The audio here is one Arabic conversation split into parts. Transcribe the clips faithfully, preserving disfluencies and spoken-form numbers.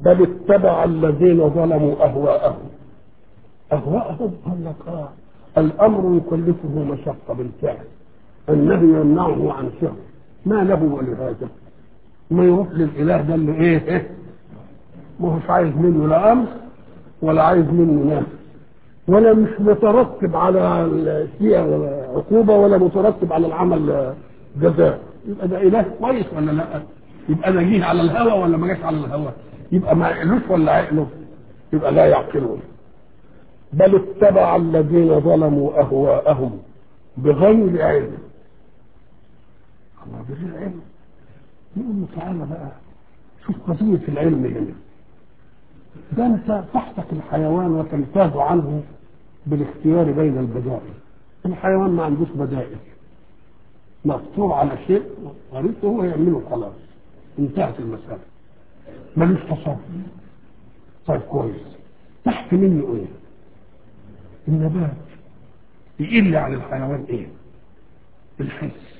بل اتبع الذين ظلموا أهواءهم. أهواءهم قال لك آه الأمر يكلفه مشقة بالفعل، النهي يمنعه عن فعل، ما له ولهذا ما يروح للإله ده اللي إيه إيه ما هوش عايز منه لا أمر ولا عايز منه نهي، ولا مش مترتب على الشيء عقوبة ولا مترتب على العمل جزاء. يبقى ده إله كويس ولا لا؟ يبقى ده جه على الهوى ولا ما جاش على الهوى؟ يبقى ما عقلوش ولا عقله؟ يبقى لا يعقلون. بل اتبع الذين ظلموا أهواءهم بغير علم. الله بغير علم. يقول له تعالى بقى شوف قضية العلم هنا. ده انت تحتك الحيوان وتمتاز عنه بالاختيار بين البدائل. الحيوان ما عندوش بدائل، مقطوع على شيء غريبه هو يعمله خلاص انتهت المسألة، ملوش تصرف. طيب كويس، تحت منه ايه؟ النبات يقل عن الحيوان ايه؟ الحس.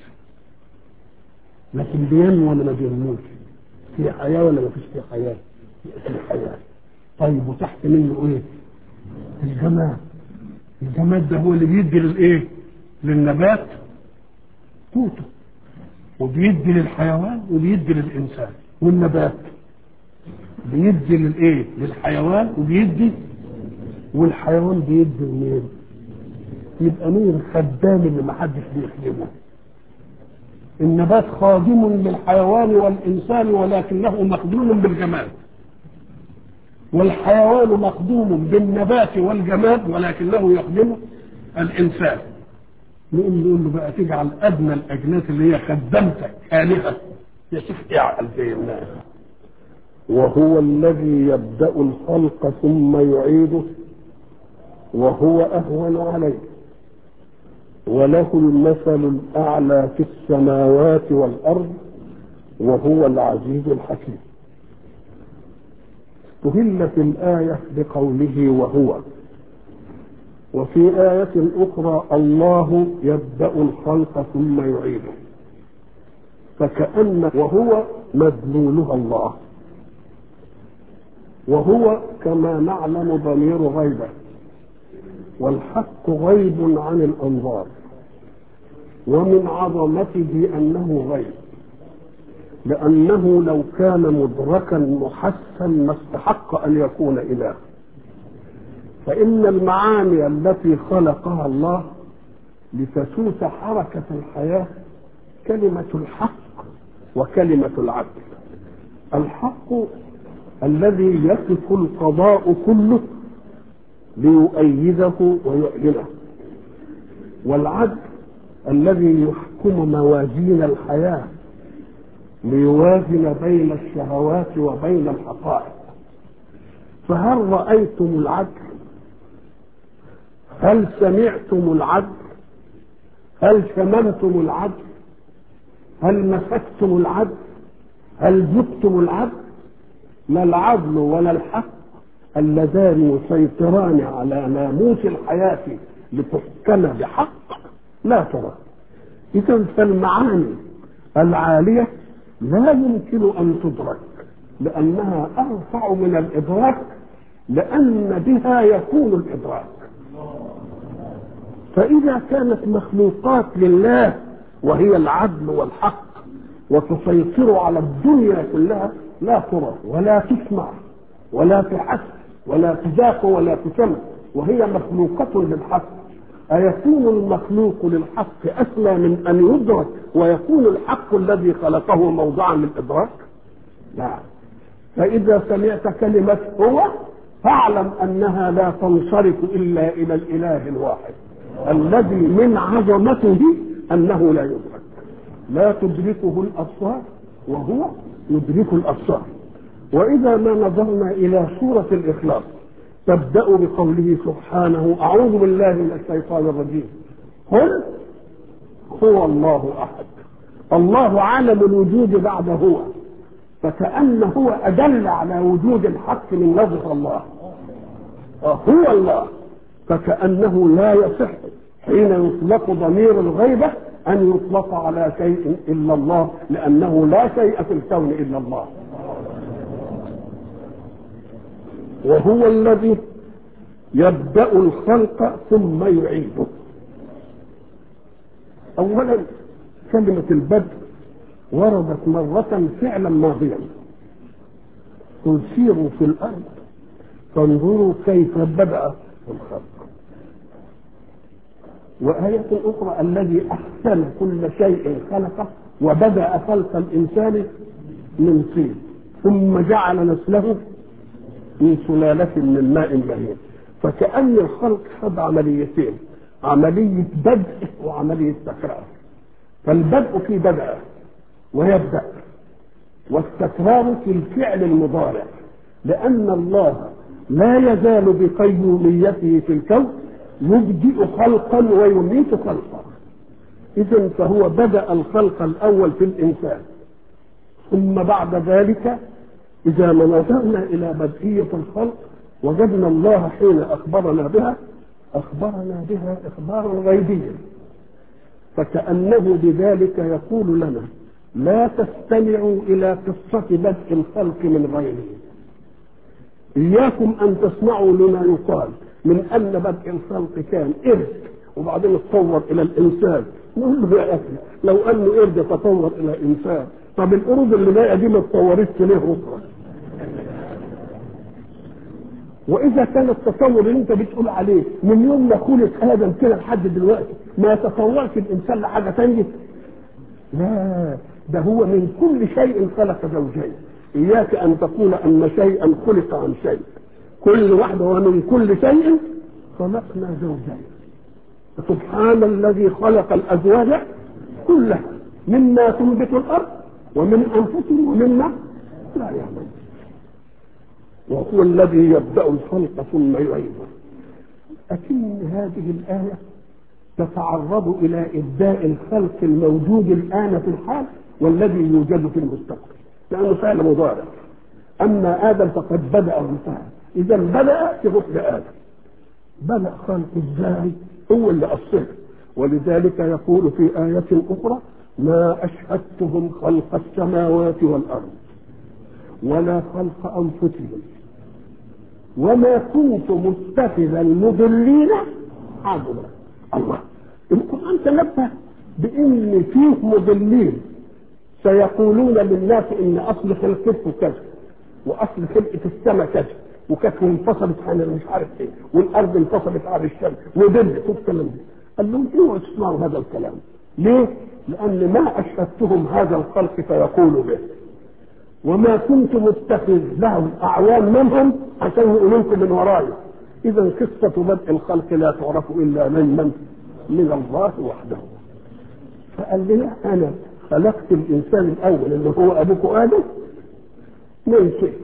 لكن بينمو ولا ما بينموش؟ في حياة ولا ما فيش في حياة؟ في حياة. طيب وتحت منه ايه؟ الجماد. الجماد ده هو اللي بيدي للايه؟ للنبات قوته، وبيدي للحيوان وبيدي للانسان. والنبات بيدي للايه؟ للحيوان وبيدي، والحيوان بيدي لمين؟ يبقى مين الخدام اللي ما حدش بيخدمه؟ النبات خادم للحيوان والانسان ولكنه مخدوم بالجماد، والحيوان مخدوم بالنبات والجماد ولكنه يخدم الانسان. نقول له بقى تجعل ادنى الاجناس اللي هي خدمتك الهه يا شيخ اعقل زي الناس. وهو الذي يبدأ الخلق ثم يعيده وهو أهون عليه وله المثل الأعلى في السماوات والأرض وهو العزيز الحكيم. استهلت الآية بقوله وهو، وفي آية أخرى الله يبدأ الخلق ثم يعيده، فكأن وهو مدلولها الله، وهو كما نعلم ضمير غيبة، والحق غيب عن الأنظار، ومن عظمته أنه غيب، لأنه لو كان مدركا محسا ما استحق أن يكون إله. فإن المعاني التي خلقها الله لتسوس حركة الحياة كلمة الحق وكلمة العدل. الحق الذي يقف القضاء كله ليؤيده ويعلنه، والعدل الذي يحكم موازين الحياة ليوازن بين الشهوات وبين الحقائق. فهل رأيتم العدل؟ هل سمعتم العدل؟ هل شممتم العدل؟ هل مسكتم العدل؟ هل ذقتم العدل؟ لا العدل ولا الحق اللذان يسيطران على ناموس الحياة لتحكم بحق لا ترى. إذا فالمعاني العالية لا يمكن أن تدرك لأنها أرفع من الإدراك، لأن بها يكون الإدراك. فإذا كانت مخلوقات لله وهي العدل والحق وتسيطر على الدنيا كلها لا ترى ولا تسمع ولا تحس ولا تذاق ولا تسمع، وهي مخلوقة للحق، أيكون المخلوق للحق أسمى من أن يدرك ويكون الحق الذي خلقه موضعا للإدراك؟ لا. فإذا سمعت كلمة هو فاعلم أنها لا تنصرف إلا إلى الإله الواحد الذي من عظمته أنه لا يدرك، لا تدركه الأبصار وهو يدرك الأبصار. وإذا ما نظرنا إلى سورة الإخلاص تبدأ بقوله سبحانه أعوذ بالله من الشيطان الرجيم قل هو الله أحد. الله عالم الوجود بعد هو، فكأن هو أدل على وجود الحق من نظر الله. هو الله، فكأنه لا يصح حين يطلق ضمير الغيبة أن يطلق على شيء إلا الله، لأنه لا شيء في الكون إلا الله. وهو الذي يبدأ الخلق ثم يعيده. أولا كلمة البدء وردت مرة فعلا ماضيا، قل سيروا في الأرض فانظروا كيف بدأ الخلق. وآية أخرى الذي أحسن كل شيء خلقه وبدأ خلق الإنسان من طين ثم جعل نسله من سلالة من ماء مهين. فكأن الخلق خد عمليتين، عملية بدء وعملية تكرار. فالبدء في بدأ ويبدأ، والتكرار في الفعل المضارع، لأن الله لا يزال بقيوميته في الكون يبدئ خلقا ويميت خلقا. إذن فهو بدأ الخلق الأول في الإنسان، ثم بعد ذلك إذا ما نظرنا إلى بدئية الخلق وجدنا الله حين أخبرنا بها أخبرنا بها إخبارا غيبيا، فكأنه بذلك يقول لنا لا تستمعوا إلى قصة بدء الخلق من غيره، إياكم أن تسمعوا لما يقال من أن بدء الخلق كان قرد وبعدين تطور إلى الإنسان. نقول له يا أخي لو أنه قرد تطور إلى إنسان، طب القرود اللي باقية دي ما تطورتش ليه أخرى؟ وإذا كان التطور اللي أنت بتقول عليه من يوم ما خلق آدم كده لحد دلوقتي ما يتطورش الإنسان لحاجة ثانية؟ لا، ده هو من كل شيء خلق زوجين. إياك أن تقول أن شيئا خلق عن شيء، كل واحدة ومن كل شيء خلقنا زوجين. سبحان الذي خلق الأزواج كلها مما تنبت الأرض ومن أنفسهم ومما لا يعلمون. وهو الذي يبدأ الخلق ثم يعيده. لكن هذه الآية تتعرض إلى إبداء الخلق الموجود الآن في الحال والذي يوجد في المستقبل، لأنه فعل مضارع. أما آدم فقد بدأ وانتهى. إذا بدأ في غسل آدم، بدأ خلق إزاي؟ هو اللي أصله. ولذلك يقول في آية أخرى ما أشهدتهم خلق السماوات والأرض ولا خلق أنفسهم وما كنت متخذ المضلين عضلا. الله، القرآن تنبه بأن فيه مضلين سيقولون للناس إن أصل خلقته كذا وأصل خلقة السماء كذا وكانت انفصلت عن مش عارف ايه والارض انفصلت عن الشمس ودل الكلام ده. قال لهم اوعوا تسمعوا هذا الكلام. ليه؟ لان ما اشهدتهم هذا الخلق فيقولوا به وما كنت متخذ لهم اعوان منهم عشان يقولوا لكم من ورايا. اذا قصه بدء الخلق لا تعرف الا من من من الله وحده. فقال لنا انا خلقت الانسان الاول اللي هو ابوكم ادم من شيء،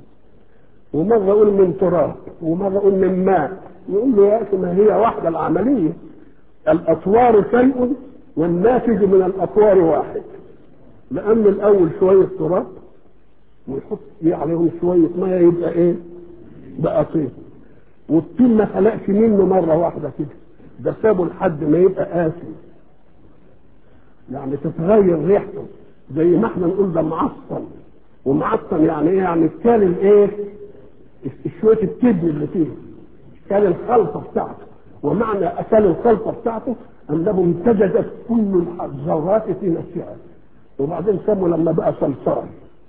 ومرة يقول من تراب ومرة يقول من ماء. يقول له يا أخي ما هي واحدة العملية، الأطوار شيء والناتج من الأطوار واحد. لأن الأول شوية تراب ويحط عليهم شوية مية يبقى إيه؟ بقى طين. والطين ما خلقش منه مرة واحدة كده، ده سابه لحد ما يبقى قاسي، يعني تتغير ريحته زي ما احنا نقول ده معصن. ومعصن يعني ايه؟ يعني كان الايه؟ شويه الكبد اللي فيه كان الخلطه بتاعته. ومعنى اكل الخلطه بتاعته انه امتزجت كل الذرات في نفسها. وبعدين سموا لما بقى صلصال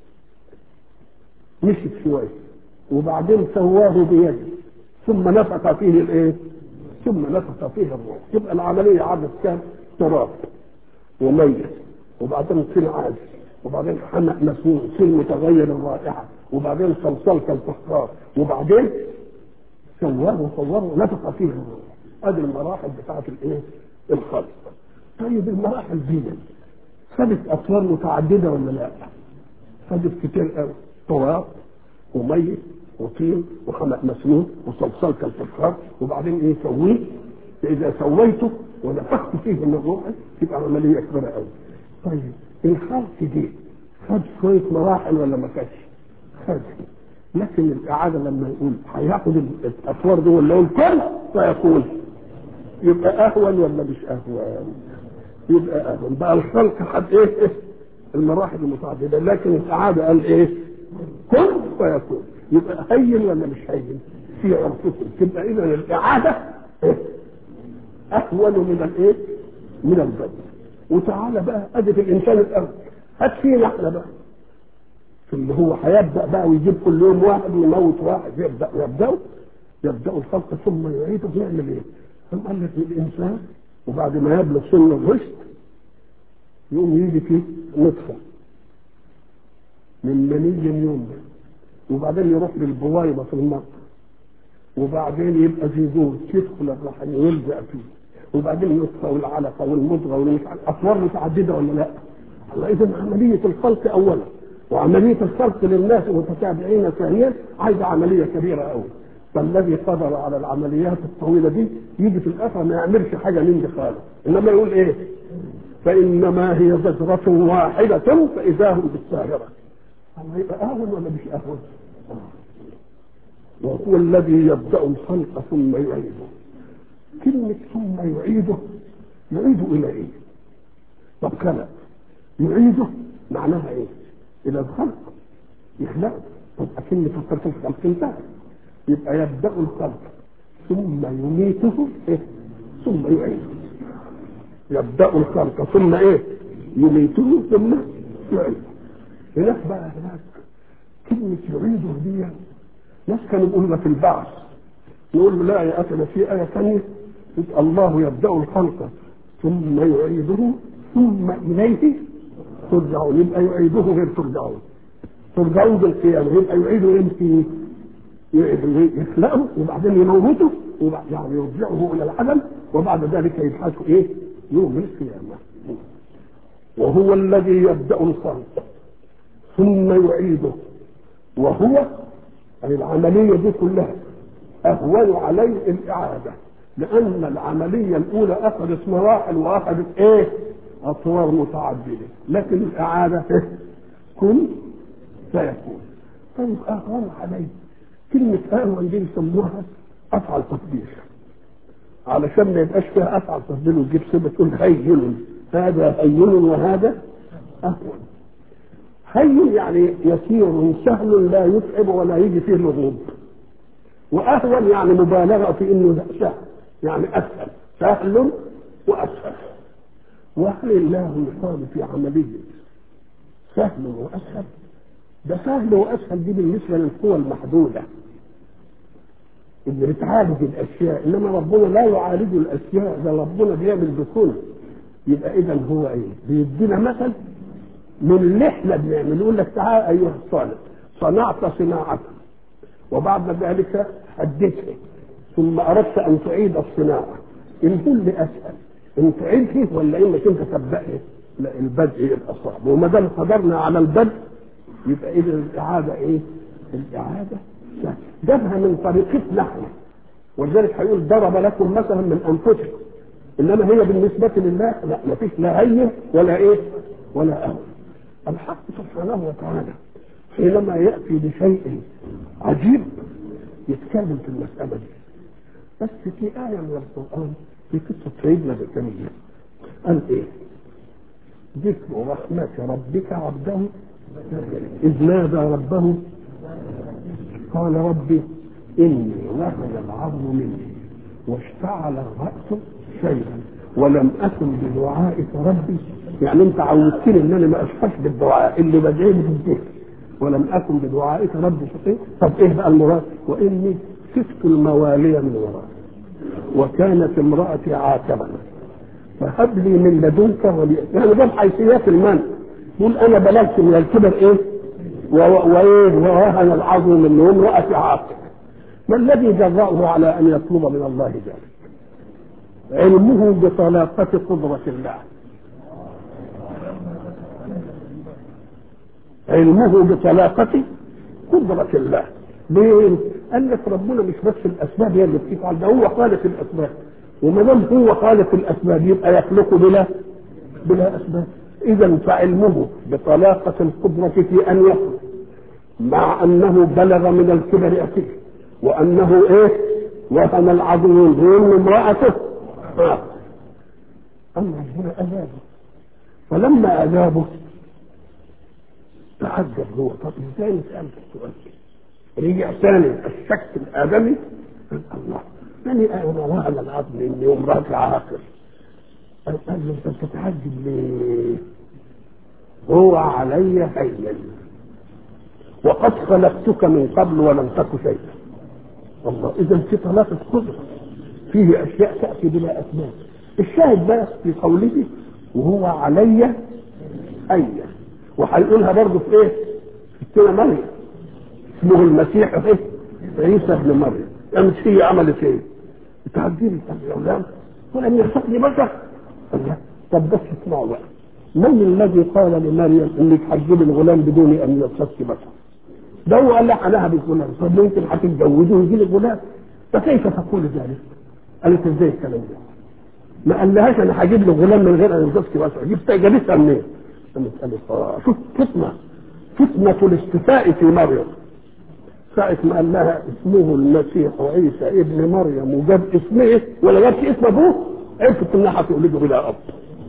مشت شويه وبعدين سواه بيده ثم نفخ فيه الايه؟ ثم نفخ فيه الروح. يبقى العمليه عدد كام؟ تراب وميت وبعدين طين عادي وبعدين حمأ مسنون سن متغير الرائحه وبعدين صلصال كالفخار وبعدين سواه وصوره ونفخ فيه الروح. ادي المراحل بتاعت الايه؟ الخلق. طيب المراحل دي خدت اطوار متعدده ولا لا؟ خدت كتير قوي، تراب وميت وطين وحمأ مسنون وصلصال كالفخار وبعدين ايه؟ سويه. فاذا سويته ونفخت فيه من الروح تبقى عمليه كبيره قوي. طيب الخلق دي خد شويه مراحل ولا ما خدش؟ خد. لكن الاعاده لما يقول هياخد الاطوار دي ولا يقول كل فيقول يبقى اهون ولا مش اهون؟ يبقى اهون. بقى الخلق خد ايه؟ المراحل المتعدده. لكن الاعاده قال ايه؟ كل فيقول. يبقى هين ولا مش هين في عرفكم؟ تبقى اذا الاعاده اهون من الايه؟ من البدء. وتعالى بقى ادي في الانسان الاول، هات فينا احنا بقى في اللي هو هيبدا بقى ويجيب كل يوم واحد ويموت واحد، يبدا يبداوا يبداوا الخلق ثم يعيدوا. يعمل ايه؟ قال لك الانسان وبعد ما يبلغ سن الرشد يقوم يجي فيه نطفه من مني ينبع، وبعدين يروح للبويضه في المرض، وبعدين يبقى زيزوز يدخل الرحم ويلزق فيه، وبعدين النطفه والعلقه والمضغه والمش عارف اطوار متعدده ولا لا؟ اذا عمليه الخلق اولا وعمليه الخلق للناس متتابعين ثانيا عايزه عمليه كبيره قوي. فالذي قدر على العمليات الطويله دي يجي في الاخر ما يعملش حاجه من دي خالص، انما يقول ايه؟ فانما هي زجره واحده فاذا هم بالساهره. الله يبقى اهون ولا مش اهون؟ وهو الذي يبدا الخلق ثم يعيده. كلمه ثم يعيده، يعيده الى ايه؟ طب كلام يعيده معناها ايه؟ الى الخلق يخلقه. طب كلمه فكرت الخلق انتهى، يبقى يبدا الخلق ثم يميته إيه؟ ثم يعيده. يبدا الخلق ثم ايه؟ يميته ثم يعيده. هناك بقى هناك كلمه يعيده دي ناس كانوا يقولوا في البعث، يقول له لا يا اخي في ايه ثانيه الله يبدا الخلق ثم يعيده ثم اليه ترجعون. يبقى يعيده غير ترجعون. ترجعون بالقيامه، يبقى يعيده امتى؟ يخلقه وبعدين يموته يعني يرجعه الى العدم، وبعد ذلك يبحثه ايه؟ يوم القيامه. وهو الذي يبدا الخلق ثم يعيده، وهو يعني العمليه دي كلها اهون عليه الاعاده، لان العمليه الاولى اخذت مراحل واخذت ايه؟ اطوار متعدده، لكن الاعاده كن فيكون. طيب اهون عليه، كلمه اهون دي يسموها افعل تفضيل، علشان ما يبقاش فيها افعل تفضيل وتجيب صفه تقول هين، هذا هين وهذا اهون. هين يعني يسير سهل لا يتعب ولا يجي فيه لغوب، واهون يعني مبالغه في انه سهل يعني اسهل، سهل واسهل. وهل الله يقال في عمليه سهل واسهل؟ ده سهل واسهل دي بالنسبه للقوى المحدوده اللي بتعالج الاشياء، انما ربنا لا يعالج الاشياء، ده ربنا بيعمل بكل. يبقى اذا هو ايه؟ بيدينا مثل من اللي احنا بنعمل، يقول لك تعال ايها الصالح صنعت صناعه وبعد ذلك اديتها ثم اردت ان تعيد الصناعه، ان كل اسهل ان تعيدها ولا انك انت تبدأها؟ لا، البدء يبقى صعب، وما دام قدرنا على البدء يبقى اذا الاعاده ايه؟ الاعاده سهله. جابها من طريقتنا احنا، ولذلك هيقول ضرب لكم مثلا من انفسكم، انما هي بالنسبه لله لا، ما فيش لا هين ولا ايه؟ ولا اهون. الحق سبحانه وتعالى حينما ياتي بشيء عجيب يتكلم في المساله دي. بس في ايه من القران في قصه سيدنا زكريا قال ايه؟ ذكر رحمة ربك عبده إذ نادى ربه قال ربي إني وهن العظم مني واشتعل الرأس شيئا ولم أكن بدعائك ربي. يعني أنت عودتني إن أنا ما أشفاش بالدعاء اللي بدعيه في الذكر، ولم أكن بدعائك ربي شقيا. طب إيه بقى المراد؟ وإني خفت الموالي من وراء وكانت امرأتي عاقرا فهب لي من لدنك وليا. يعني ده حيثيات المنع، يقول انا بلغت من الكبر ايه؟ وايه؟ ووهن العظم منه وامرأتي عاقر. ما الذي جرأه على ان يطلب من الله ذلك؟ علمه بطلاقة قدرة الله. علمه بطلاقة قدرة الله. ليه؟ قال لك ربنا مش بس الاسباب هي اللي بتفعل، ده هو خالق الاسباب، وما دام هو خالق الاسباب يبقى يخلق بلا بلا اسباب. اذا فعلمه بطلاقه القدره في ان يخلق مع انه بلغ من الكبر اكيد، وانه ايه؟ وهن العظم منه امراته آه. اما ربنا اجابه، فلما اجابه تعجب هو. طب ازاي نسالك السؤال؟ رجع ثاني الشك الادمي، الله يعني انا وهن العظم اني وامراتي عاقر. قال له انت بتتعجب ليه؟ هو علي هين وقد خلقتك من قبل ولم تك شيئا. الله، اذا في طلاق القدره فيه اشياء تاتي بلا اسباب. الشاهد بقى في قوله وهو علي هين، وهيقولها برضه في ايه؟ في السنه مريم اسمه المسيح ايه؟ عيسى ابن مريم. قامت هي عملت ايه؟ بتعجبني يا اولاد ولم يخلقني بشر. الله، طب بس اسمعوا بقى، من الذي قال لمريم انك هتجيب الغلام بدون ان يمسك بشر؟ ده هو قال لها عليها بالغلام، طب ممكن هتتجوزه ويجي لك غلام، فكيف تقول ذلك؟ قالت ازاي الكلام ده؟ ما قالهاش انا هجيب له غلام من غير ان يمسك بشر، جبت جابتها منين؟ قالت اه شوف فتنه فتنه الاستفاء في مريم. ساعة ما قال لها اسمه المسيح وعيسى ابن مريم وجاب اسمه ولا جابش اسم ابوه، عرفت انها هتولده بلا اب.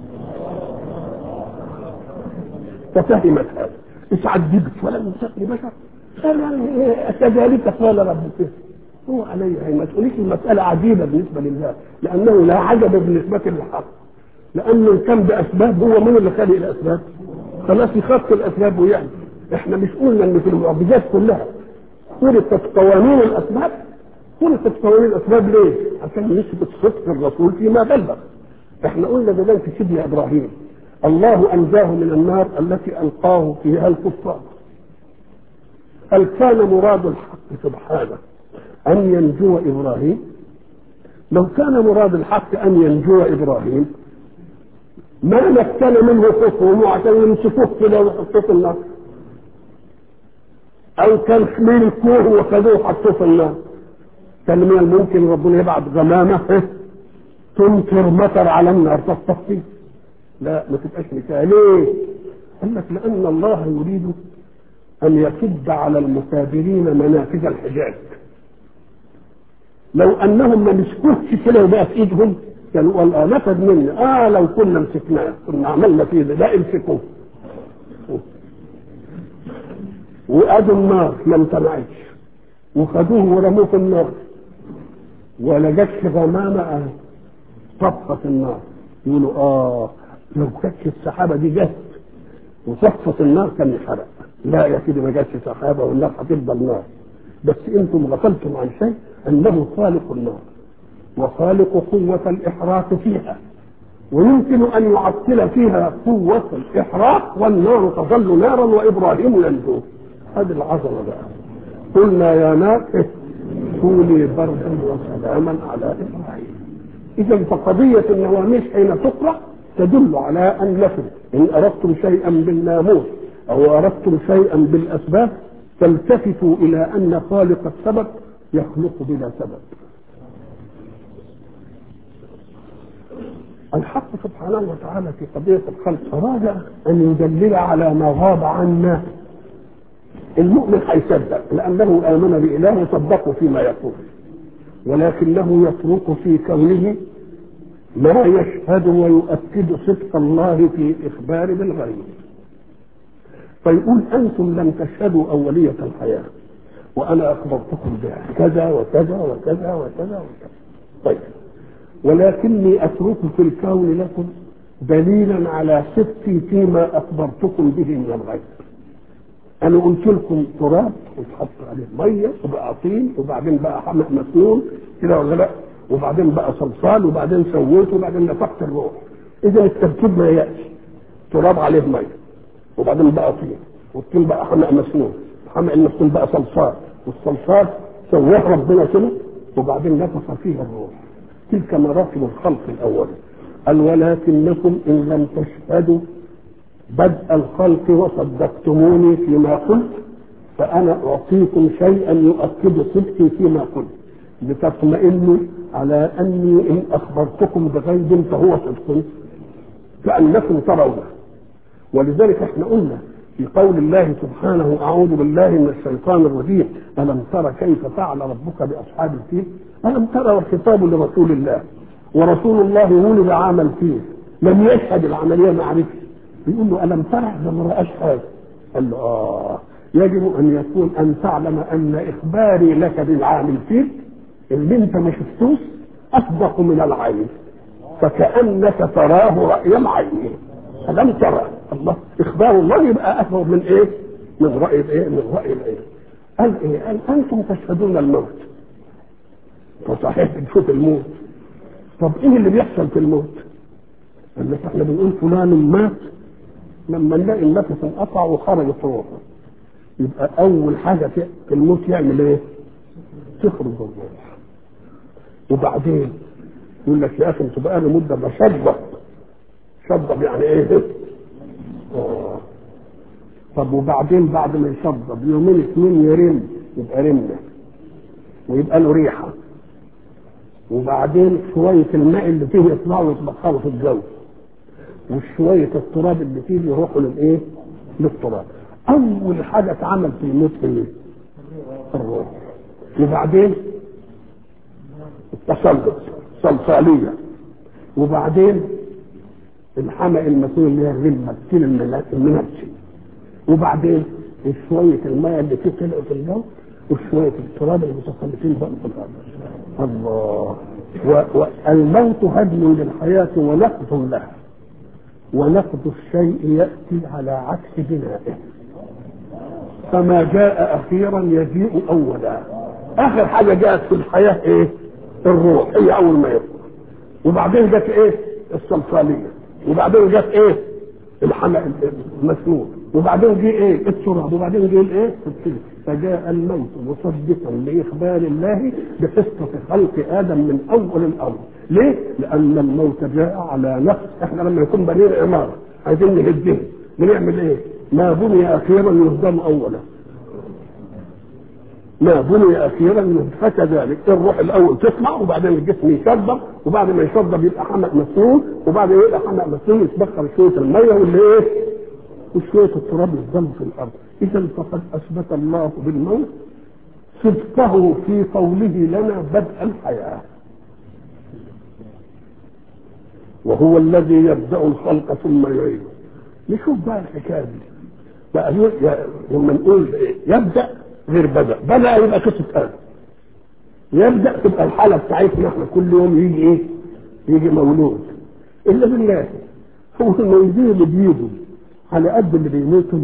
ففهمت هذا، اتعجبت ولم يمسكني بشر. قال يعني كذلك قال ربك هو علي هي. ما تقوليش المسألة عجيبة بالنسبة لله، لأنه لا عجب بالنسبة للحق، لأنه كان بأسباب، هو من اللي خلق الأسباب، خلاص يخط الأسباب ويعني. احنا مش قلنا ان في المعجزات كلها خلقت قوانين الأسباب؟ خلقت قوانين الأسباب ليه؟ عشان نثبت صدق الرسول فيما بلغ. احنا قلنا زمان في سيدنا إبراهيم الله أنجاه من النار التي ألقاه فيها الكفار. هل كان مراد الحق سبحانه أن ينجو إبراهيم؟ لو كان مراد الحق أن ينجو إبراهيم ما مكن منه خصومه عشان يمسكوه كده ويحطوه في النار، أو كان حميل الكوه وخذوه وحطوه في النار. كان من الممكن ربنا يبعث غمامة تمطر مطر على النار تصطفيه. لا، ما تبقاش مثال. ليه؟ قال لك لأن الله يريد أن يكب على المكابرين منافذ الحجاب. لو أنهم ما مسكوش كده وبقى في إيدهم كانوا قال آه نفذ مني، آه لو كنا مسكناه كنا عملنا فيه ده، لا امسكوه. وأدوا النار ما امتنعتش وخدوه ورموه في النار ولا جاتش غمامة طفت النار. يقولوا آه لو كانتش السحابة دي جت وصفت النار كان يحرق. لا يا سيدي، ما جاتش سحابة والنار هتفضل نار. بس انتم غفلتم عن شيء، انه خالق النار وخالق قوة الإحراق فيها، ويمكن أن يعطل فيها قوة الإحراق والنار تظل نارا وإبراهيم ينجو. هذه العظمة بقى. قلنا يا نار كوني بردا وسلاما على إبراهيم. إذا فقضية النواميس حين تقرأ تدل على أنكم إن أردتم شيئا بالناموس أو أردتم شيئا بالأسباب فالتفتوا إلى أن خالق السبب يخلق بلا سبب. الحق سبحانه وتعالى في قضية الخلق أراد أن يدلل على ما غاب عنا. المؤمن هيصدق لأنه آمن بإله وصدقه فيما يقول، ولكنه يترك في كونه ما يشهد ويؤكد صدق الله في إخبار بالغيب. فيقول أنتم لم تشهدوا أولية الحياة وأنا أخبرتكم بها كذا وكذا وكذا وكذا وكذا. طيب، ولكني أترك في الكون لكم دليلا على صدقي فيما أخبرتكم به من الغيب. أنا قلت لكم تراب وتحط عليه مية وبقى طين وبعدين بقى حمأ مسنون كده ولا لا، وبعدين بقى صلصال وبعدين سويته وبعدين نفخت الروح. إذا التركيب ما يأتي تراب عليه مية وبعدين بقى طين والطين بقى حمأ مسنون، حمأ المسنون بقى صلصال والصلصال سواه ربنا كده وبعدين نفخ فيه الروح. تلك مراتب الخلق الأول. قال ولكنكم إن لم تشهدوا بدء الخلق وصدقتموني فيما قلت فأنا أعطيكم شيئا يؤكد صدقي فيما قلت لتطمئنوا على أني إن أخبرتكم بغيب فهو صدق كأنكم ترونه. ولذلك احنا قلنا في قول الله سبحانه أعوذ بالله من الشيطان الرجيم ألم ترى كيف فعل ربك بأصحاب الفيل. ألم ترى والخطاب لرسول الله، ورسول الله ولد عام الفيل لم يشهد العملية معرفة، بيقول له ألم ترى ده ما رأش حاجة. قال له آه يجب ان يكون ان تعلم ان اخباري لك بالعامل فيك اللي انت ما شفتوش اصدق من العين، فكانك تراه راي العين فلم ترى. الله اخبار الله يبقى اكبر من ايه؟ من راي الايه؟ من راي العين. قال ايه؟ قال انتم تشهدون الموت، فصحيح بنشوف الموت. طب ايه اللي بيحصل في الموت؟ قال لك احنا بنقول فلان مات لما نلاقي النفس انقطع وخرجت روحه، يبقى اول حاجه في الموت يعمل ايه؟ تخرج الروح. وبعدين يقول لك يا اخي انت بقى لي مده بشضب. شضب يعني ايه؟ آه. طب وبعدين بعد ما يشضب يومين اثنين يرم، يبقى رمله ويبقى له ريحه، وبعدين شويه الماء اللي فيه يطلعوا ويتبخروا في الجو، وشويه التراب اللي فيه يروحوا للايه؟ للتراب. اول حاجه اتعمل في الموت ايه؟ الروح. وبعدين التسلط صلصاليه، وبعدين الحمأ المسؤول اللي هي الرمه كل المنبسي، وبعدين شويه الماء اللي فيه طلعوا في الجو وشويه التراب المتسلطين بقى في الارض. الله. والموت هدم للحياه ونقض لها، ونقض الشيء ياتي على عكس بنائه، فما جاء اخيرا يجيء اولا. اخر حاجه جاءت في الحياه ايه؟ الروح، هي اول ما يطلع. وبعدين جت ايه؟ الصلصاليه، وبعدين جت ايه؟ الحمأ المسنون، وبعدين جه ايه؟ التراب، وبعدين جه الايه؟ الطين. فجاء الموت مصدقا لاخبار الله بقصه خلق ادم من اول الامر. ليه؟ لان الموت جاء على نفس. احنا لما يكون بنينا عماره عايزين نهدها بنعمل ايه؟ ما بني اخيرا يهدم اولا، ما بني اخيرا فكذلك. الروح الاول تطلع، وبعدين الجسم يشرب، وبعد ما يشرب يبقى حمأ مسنون، وبعد ما يبقى حمأ مسنون يتبخر شويه الميه واللي ايه؟ وشويه التراب يفضل في الارض. اذا فقد اثبت الله بالموت صدقه في قوله لنا بدء الحياه، وهو الذي يبدا الخلق ثم يعيده. نشوف بقى الحكايه دي بقى. لما نقول يبدا غير بدا، بدا يبقى قصه ادم. يبدا تبقى الحاله بتاعتنا احنا كل يوم يجي ايه؟ يجي مولود. الا بالله هو المولودين اللي بيجوا على قد اللي بيموتوا.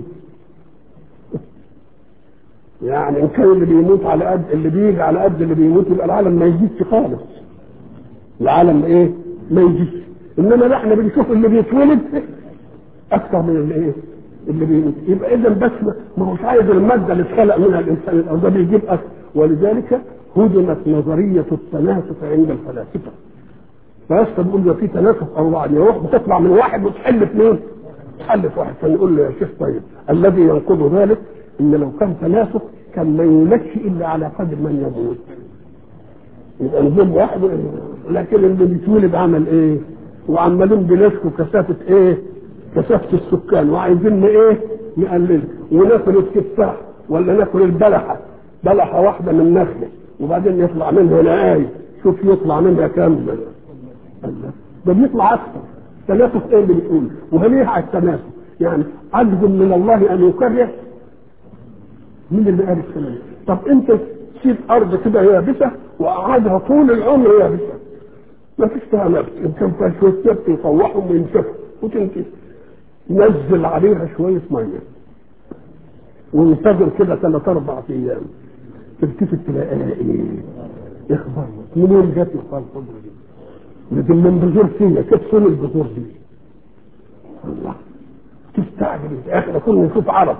يعني ان كان اللي بيموت على قد اللي بيجي على قد اللي بيموت يبقى العالم ما يجيش خالص. العالم ايه؟ ما يجيش. انما احنا بنشوف اللي بيتولد اكثر من اللي ايه؟ اللي بيموت. يبقى اذا بس ما هوش عايز الماده اللي اتخلق منها الانسان الارض ده بيجيب اكثر. ولذلك هدمت نظريه التناسق عند الفلاسفه. فلسه بيقول ده في تناسق ارواح، الروح بتطلع من واحد وتحل اثنين، تحل في واحد. فنقول له يا شيخ طيب الذي ينقض ذلك ان لو كان تناسق كان ما يولدش الا على قدر من يموت. يبقى نجيب واحد، لكن اللي بيتولد عمل ايه؟ وعمالين بنشكوا كثافه ايه؟ كثافه السكان، وعايزين ايه؟ نقلل وناكل التفاح ولا ناكل البلحه، بلحه واحده من نخله وبعدين يطلع منها نقاي، شوف يطلع منها كام. ده بيطلع اكثر. تناسق ايه اللي بتقول؟ وهل على التناسق يعني عجز من الله ان يكرر؟ مين اللي قال الكلام ده؟ طب انت تسيب ارض كده يابسه وقعدها طول العمر يابسه، ما فيش فيها نفس. ان كان فيها شويه نفس يطوحهم وينشفوا وتنتهي. نزل عليها شويه ميه وانتظر كده ثلاث اربع ايام، تلتفت تلاقيها ايه؟ اخبار منين جت الخلق الخضره دي؟ لكن من بذور فيها كيف صنع البذور دي؟ الله تستعجب. احنا كنا نشوف عرب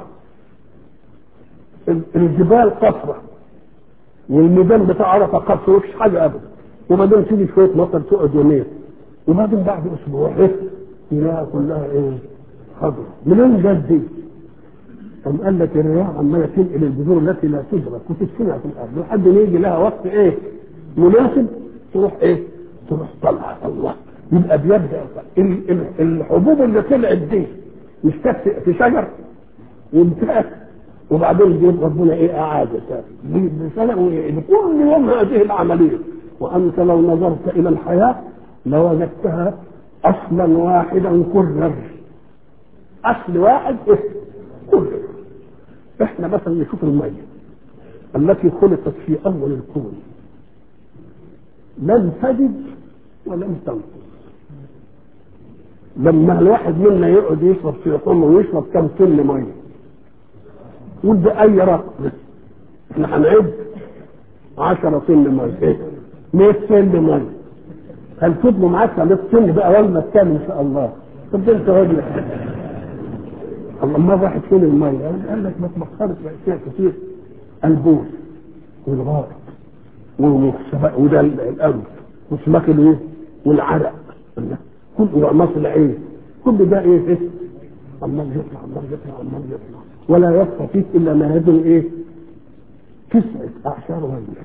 الجبال قصره والميدان بتاع عرفه قصر ومفيش حاجه ابدا، وبعدين تيجي شويه مطر تقعد يومين، وبعدين بعد اسبوع ايه؟ تلاقيها كلها ايه؟ خضره. منين جت دي؟ قام قال لك الرياح عماله تنقل البذور التي لا تدرك وتدفنها في الارض لحد ما يجي لها وقت ايه؟ مناسب تروح ايه؟ تروح طلعت. الله. يبقى بيبدا الحبوب اللي طلعت دي مش في شجر وانتهت، وبعدين يجيب ربنا ايه؟ اعاده بسنه بكل يوم هذه العمليه. وانت لو نظرت الى الحياه لوجدتها اصلا واحدا كرر، اصل واحد كرر. احنا مثلا نشوف الميه التي خلقت في اول الكون لم تجد ولم تنقص. لما الواحد منا يقعد يشرب في حمه ويشرب كم طن ميه وده اي رقم، احنا هنعد عشرة طن ميه، مية طن ميه، هل فضلوا معاك مية طن بقى ولا الثاني ان شاء الله؟ طب ده انت راجل الله ما راحت فين الميه؟ قال لك ما تمخرت باشياء كتير، البول والغائط وده الانف وسماك الايه والعرق كل مصل ايه كل ده ايه ايه عمال يطلع عمال يطلع عمال يطلع ولا يبقى فيه الا ما يدل ايه تسعه اعشار وجه.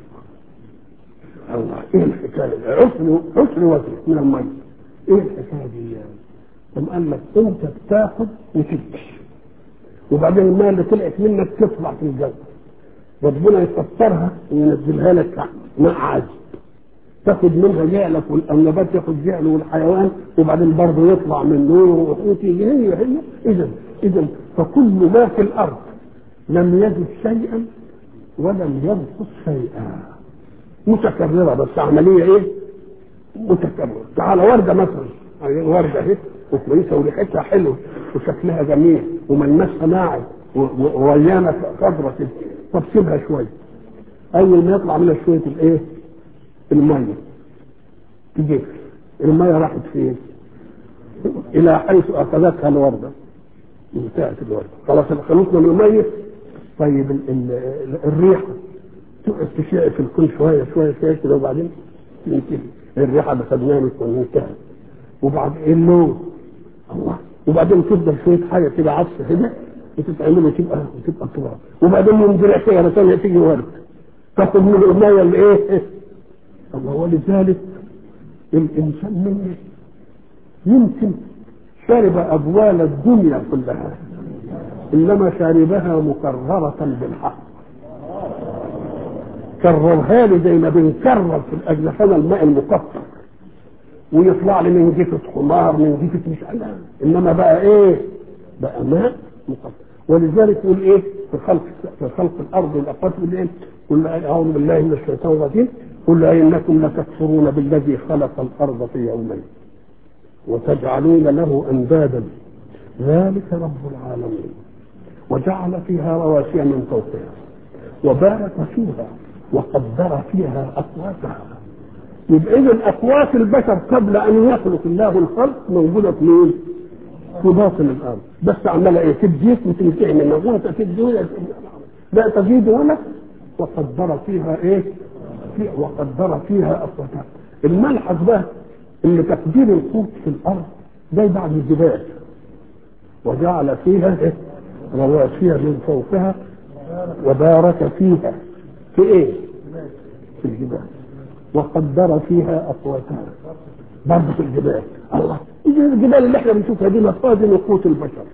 الله ايه الحكايه؟ عسر عسر وجه من الميه، ايه الحكايه دي يعني؟ ثم قال لك انت بتاخد وتكش وبعدين الماء اللي طلعت منك تطلع في الجو، ربنا يكسرها وينزلها لك تحت ماء عادي تاخد منها جعلك والنبات ياخد جعله والحيوان وبعدين برضه يطلع من نور وحوتي هي هي اذا اذا فكل ما في الارض لم يجد شيئا ولم ينقص شيئا، متكرره بس عمليه ايه؟ متكرره. تعال ورده مثلا ورده اهي وكويسه وريحتها حلوه وشكلها جميل وملمسها ناعم وريانه خضراء كده، طب سيبها شويه اول ما يطلع منها شويه الايه؟ الميه تجي الميه راحت فين؟ الى حيث اخذتها الورده، انتهت الورده خلاص خلصنا من الميه. طيب ال ال الريحه تقعد تشع في الكون شويه شويه شويه كده وبعدين ينتهي الريحه بخدناها من انتهت. وبعدين اللون الله وبعدين تفضل شويه حاجه كده عطسه كده وتتعمل وتبقى وتبقى تراب وبعدين ينزرع فيها ثانيه تيجي ورد تاخد من الميه اللي ايه الله. ولذلك الانسان منه يمكن شرب ابوال الدنيا كلها انما شربها مكرره بالحق، كررها لي زي ما بنكرر في الاجنحه الماء المكفر ويطلع لي من جفه حمار من جفه مش عارف، انما بقى ايه؟ بقى ماء مكفر. ولذلك يقول ايه في خلق في خلق الارض والاقوات يقول ايه؟ قل اعوذ بالله من الشيطان الرجيم قل انكم لتكفرون بالذي خلق الارض في يومين وتجعلون له اندادا ذلك رب العالمين وجعل فيها رواسي من فوقها وبارك فيها وقدر فيها اقواتها. يبقى اذا اقوات البشر قبل ان يخلق الله الخلق موجوده في مين؟ في باطن الارض، بس عماله ايه؟ تديك وتنتهي منها وانت تدي لا تزيد ولا وقدر فيها ايه؟ في وقدر فيها اقواتها. الملحظ بقى ان تقدير القوت في الارض جاي بعد الجبال وجعل فيها إيه؟ رواسي من فوقها وبارك فيها في ايه؟ في الجبال وقدر فيها اقواتها برضه في الجبال. الله اذا الجبال اللي احنا بنشوفها دي مخازن قوت البشر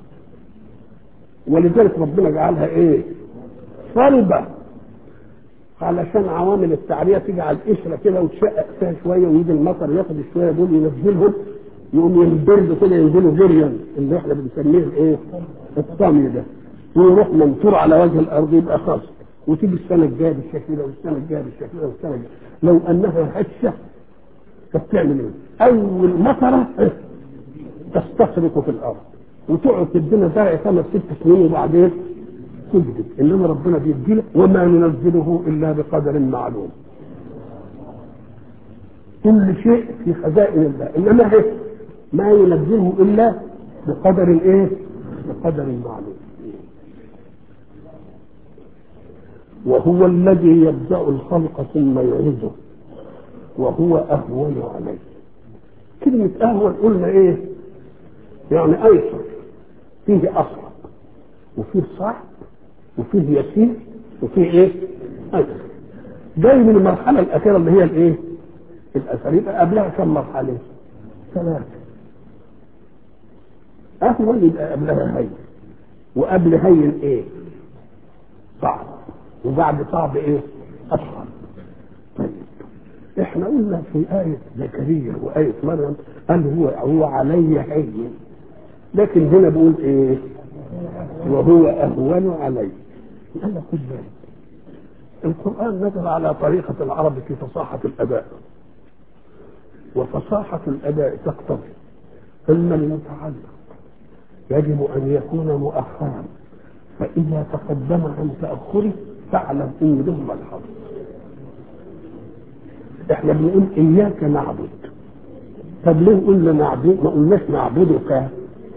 ولذلك ربنا جعلها ايه؟ صلبه علشان عوامل التعريه تجعل قشره كده وتشقق فيها شويه ويجي المطر ياخد الشويه دول ينزلهم يقوم ينبرد كده ينزلوا جريا اللي احنا بنسميه الايه؟ الطمي ده ويروح منثور على وجه الارض يبقى خاص وتيجي السنه الجايه بالشكل ده والسنه الجايه بالشكل ده والسنه الجايه. لو انها هشه كانت تعمل ايه؟ اول مطره تستخرق في الارض وتقعد تدينا زرع خمس ست سنين وبعدين تجدد. انما ربنا بيدينا وما ننزله الا بقدر معلوم، كل شيء في خزائن الله انما هي ما ينزله الا بقدر ايه؟ بقدر معلوم. وهو الذي يبدأ الخلق ثم يعيده وهو اهون عليه. كلمة اهون قلنا ايه؟ يعني ايسر، فيه اصعب وفيه صعب وفيه يسير وفيه ايه؟ ايسر. جاي من المرحلة الاخيرة اللي هي الايه؟ الاثر. يبقى قبلها كم مرحلة؟ ثلاثة. اهون يبقى قبلها هين وقبل هين ايه؟ صعب وبعد صعب ايه؟ اصعب. طيب احنا قلنا في آية زكريا وآية مريم قال هو هو علي هين، لكن هنا بقول ايه؟ وهو أهون عليه. أنا خد بالك القرآن نزل على طريقة العرب في فصاحة الأداء، وفصاحة الأداء تقتضي أن المتعلق يجب أن يكون مؤخرا، فإذا تقدم عن تأخره فاعلم أن له ملحظ. إحنا بنقول إياك نعبد، طب ليه قلنا نعبد ما قلناش نعبدك؟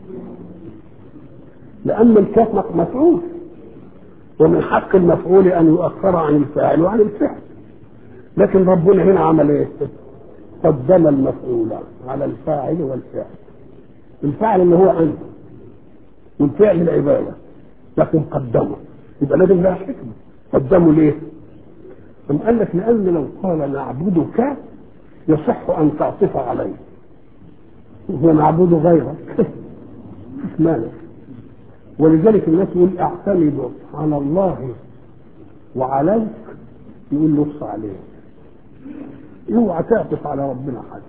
لأن الكاف مفعول، ومن حق المفعول أن يؤخر عن الفاعل وعن الفعل، لكن ربنا هنا عمل إيه؟ قدم المفعول على الفاعل والفعل. الفاعل اللي هو أنت، والفعل العبادة، لكن قدمه، يبقى لازم لها حكمة. قدمه ليه؟ ثم قال لك لأن لو قال نعبدك يصح أن تعطف عليه، ونعبد غيرك مش مانع. ولذلك الناس يقول اعتمد على الله وعليك، يقول نص عليه، اوعى تعطف على ربنا حاجه.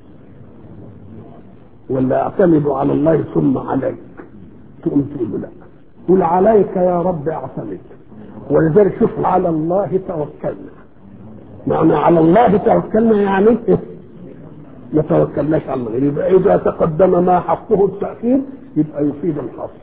ولا اعتمد على الله ثم عليك، تقوم تقول له لا، قل عليك يا رب اعتمد. ولذلك شوف على الله توكلنا، معنى على الله توكلنا يعني ما توكلناش على الغير. يبقى اذا تقدم ما حقه التاخير يبقى يفيد الحصر.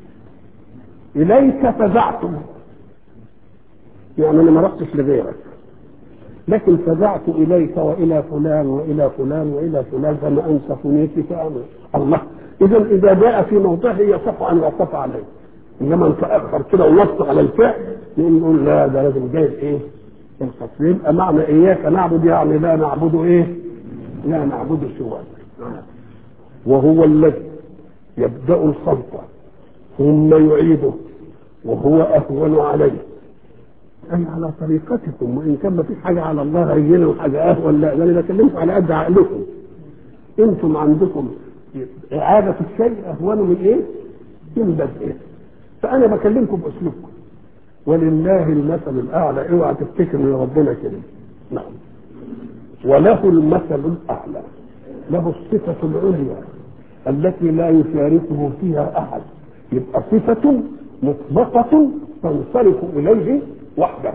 اليك فزعتم، يعني انا ما رحتش لغيرك، لكن فزعت اليك والى فلان والى فلان والى فلان فما انت فنيتي فانا الله. اذا اذا جاء في موضعه يصح ان يعطف عليه، انما انت اخر كده ونص على الفعل نقول لا، ده لازم جايب ايه القصر. يبقى معنى اياك نعبد يعني لا نعبد ايه؟ لا نعبد سواك. وهو الذي يبدا الخلق ثم يعيده وهو اهون عليه، اي على طريقتكم. وان كان ما فيش حاجه على الله هينه وحاجه اهون، لا، انا بكلمكم على قد عقلكم. انتم عندكم اعاده الشيء اهون من ايه؟ من بدءه. فانا بكلمكم باسلوبكم، ولله المثل الاعلى. اوعى تفتكر ان ربنا كده، نعم. وله المثل الاعلى، له الصفه العليا التي لا يشاركه فيها احد. يبقى صفه مطلقه تنصرف اليه وحده.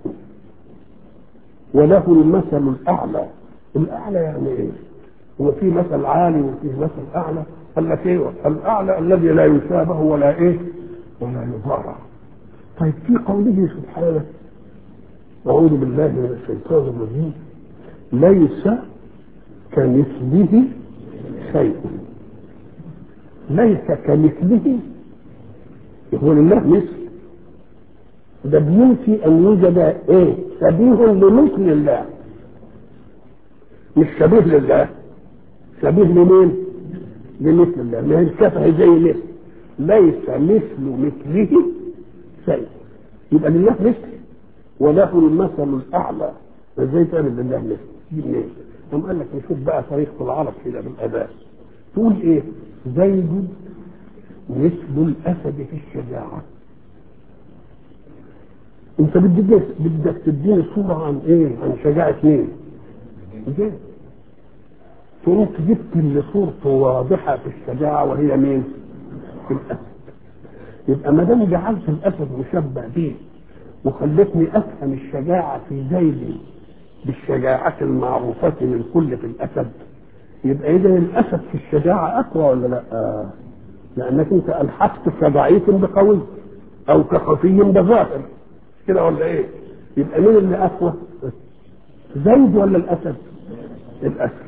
وله المثل الاعلى. الاعلى يعني ايه؟ هو في مثل عالي وفي مثل اعلى. قال لك ايه؟ الاعلى الذي لا يشابه ولا ايه؟ ولا يضارع. طيب في قوله سبحانه اعوذ بالله من الشيطان الرجيم ليس كمثله شيء. ليس كمثله، هو لله مثل، ده بينفي ان يوجد ايه؟ شبيه لمثل الله، مش شبيه لله. شبيه لمين؟ لمثل الله. ما هي الشبه زي مثل. ليس مثل مثله شيء، يبقى لله مثل وله المثل الاعلى. ازاي تعمل لله مثل؟ دي منين؟ قام قال لك نشوف بقى طريقه العرب كده بالاداء. تقول ايه؟ زيد مثل الاسد في الشجاعه. انت بدك بدك تديني صوره عن ايه؟ عن شجاعه مين؟ زيد. تقوم جبت اللي صورته واضحه في الشجاعه وهي مين؟ في الاسد. يبقى ما دام جعلت الاسد مشبه به وخلتني افهم الشجاعه في زيد بالشجاعه المعروفه للكل في الاسد، يبقى اذا الاسد في الشجاعه اقوى ولا لا؟ آه. لانك انت الحقت كضعيف بقوي او كخفي بظاهر كده ولا ايه؟ يبقى مين اللي اقوى؟ زيد ولا الاسد؟ الاسد.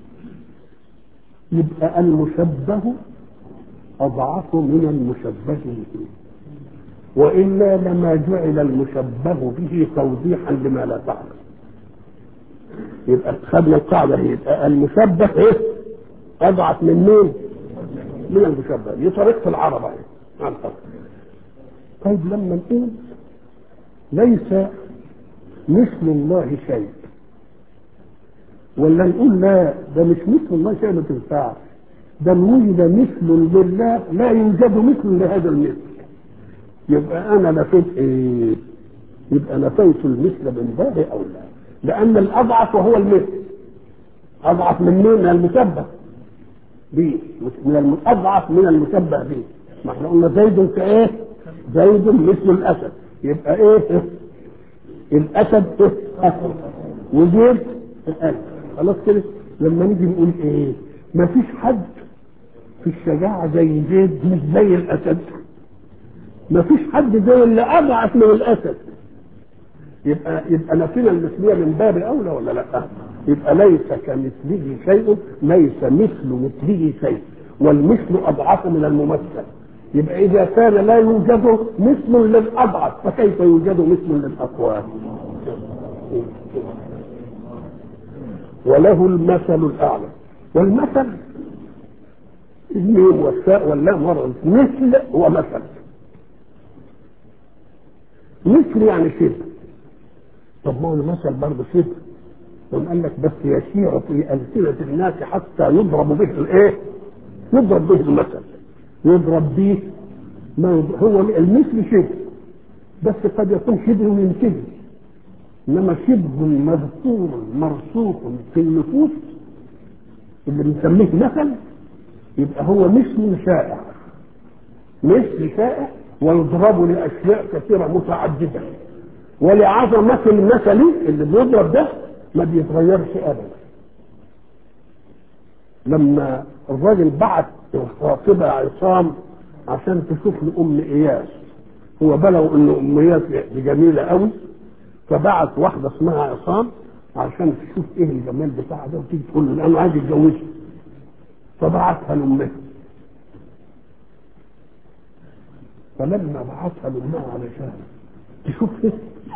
يبقى المشبه اضعف من المشبه به، والا لما جعل المشبه به توضيحا لما لا تعلم. يبقى خدنا القاعده هي يبقى المشبه ايه؟ اضعف من مين؟ من المشبه. دي طريقه العرب اهي. طيب لما نقول ليس مثل الله شيء، ولا نقول لا ده مش مثل الله شيء ما تنفعش، ده وجد مثل لله لا يوجد مثل لهذا المثل، يبقى انا نفيت ايه؟ يبقى نفيت المثل من باب اولى، لان الاضعف وهو المثل. اضعف من مين؟ من المشبه به، من اضعف من المشبه به. ما احنا قلنا زيد كايه؟ زيد مثل الاسد، يبقى ايه؟ الاسد اسد وزيد الاسد. خلاص كده. لما نيجي نقول ايه؟ ما فيش حد في الشجاعه زي زيد مش زي الاسد، ما فيش حد زي اللي اضعف من الاسد، يبقى يبقى نفينا المثليه من باب اولى ولا لا؟ يبقى ليس كمثله شيء، ليس مثل مثله شيء، والمثل اضعف من الممثل. يبقى اذا كان لا يوجد مثل للاضعف فكيف يوجد مثل للاقوى؟ وله المثل الاعلى. والمثل الميم والساء واللام ورد مثل ومثل. مثل يعني شبه. طب ما هو المثل برضه شبه. ثم قال لك بس يسير في ألسنة الناس حتى يضرب به الايه؟ يضرب به المثل. يضرب به ما هو المثل شبه، بس قد يكون شبه وينتهي. انما شبه مذكور مرسوخ في النفوس اللي بنسميه مثل، يبقى هو مثل شائع. مثل شائع ويضرب لاشياء كثيره متعدده، ولعظمه المثل اللي بيضرب ده ما بيتغيرش ابدا. لما الراجل بعت خاطبه عصام عشان تشوف لام اياس، هو بلغوا ان ام اياس جميله قوي، فبعت واحده اسمها عصام عشان تشوف ايه الجمال بتاعها ده وتيجي تقول له انا عايز اتجوزها. فبعتها لامها، فلما بعتها لامها علشان تشوف ايه،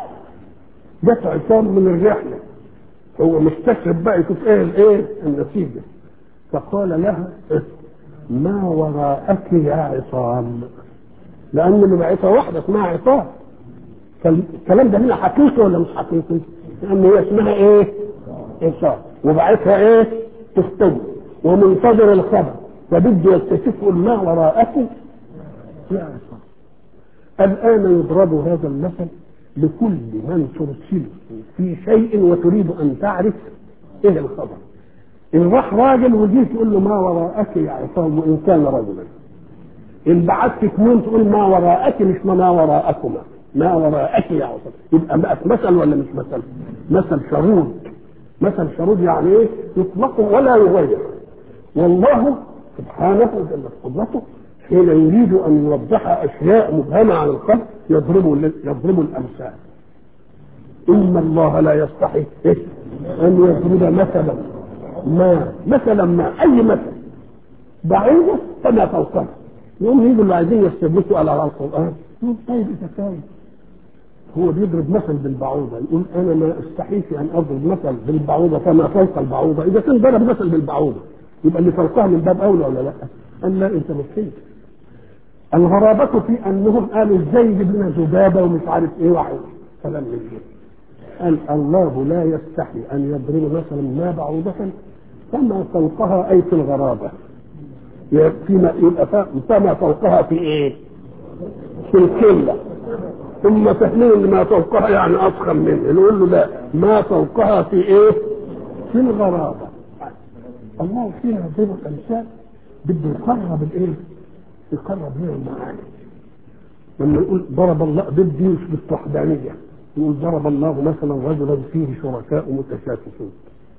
جت عصام من الرحله، هو مستشرب بقى يشوف ايه الايه النتيجه، فقال لها ما وراءك يا عصام، لان اللي بعتها واحده اسمها عصام. فالكلام ده هنا حقيقي ولا مش حقيقي؟ لان هي اسمها ايه؟ عصام، وبعتها ايه؟ تستوي ومنتظر الخبر، فبده يكتشف ما وراءك يا عصام. الان يضرب هذا المثل لكل من ترسله في شيء وتريد ان تعرف ايه الخبر. ان راح راجل وجيت تقول له ما وراءك يا عصام وان كان رجلا، ان بعثت اثنين تقول ما وراءك مش ما وراءكما، ما وراءك يا عصام، يبقى بقت مثل ولا مش مثل؟ مثل شرود. مثل شرود يعني ايه؟ يطلق ولا يغير. والله سبحانه جل قدرته حين يريد ان يوضح اشياء مبهمه عن الخلق يضرب يضرب الامثال. ان الله لا يستحي ان يضرب مثلا ما مثلا ما اي مثل بعيده فما فوقها. يوم يجوا اللي عايزين يستدلوا على القران يقول طيب اذا كان هو بيضرب مثل بالبعوضه، يقول انا ما استحيش ان اضرب مثل بالبعوضه فما فوق البعوضه. اذا كان ضرب مثل بالبعوضه يبقى اللي فوقها من باب اولى ولا لا؟ قال لا انت مستحيل. الغرابه في انهم قالوا ازاي يجيب لنا ذبابه ومش عارف ايه واحد كلام من ده. قال الله لا يستحي ان يضرب مثلا ما بعوضه فما فوقها اي في الغرابه، فيما يبقى فما فوقها في ايه؟ في الكله. ثم فهمين ان ما فوقها يعني اضخم منه، نقول له لا ما فوقها في ايه؟ في الغرابه. الله فيها ضرب امثال بده يقرب الايه؟ يقرب لنا المعاني. لما يقول ضرب الله بدي مش بالوحدانيه، يقول ضرب الله مثلا رجلا فيه شركاء متشاكسون.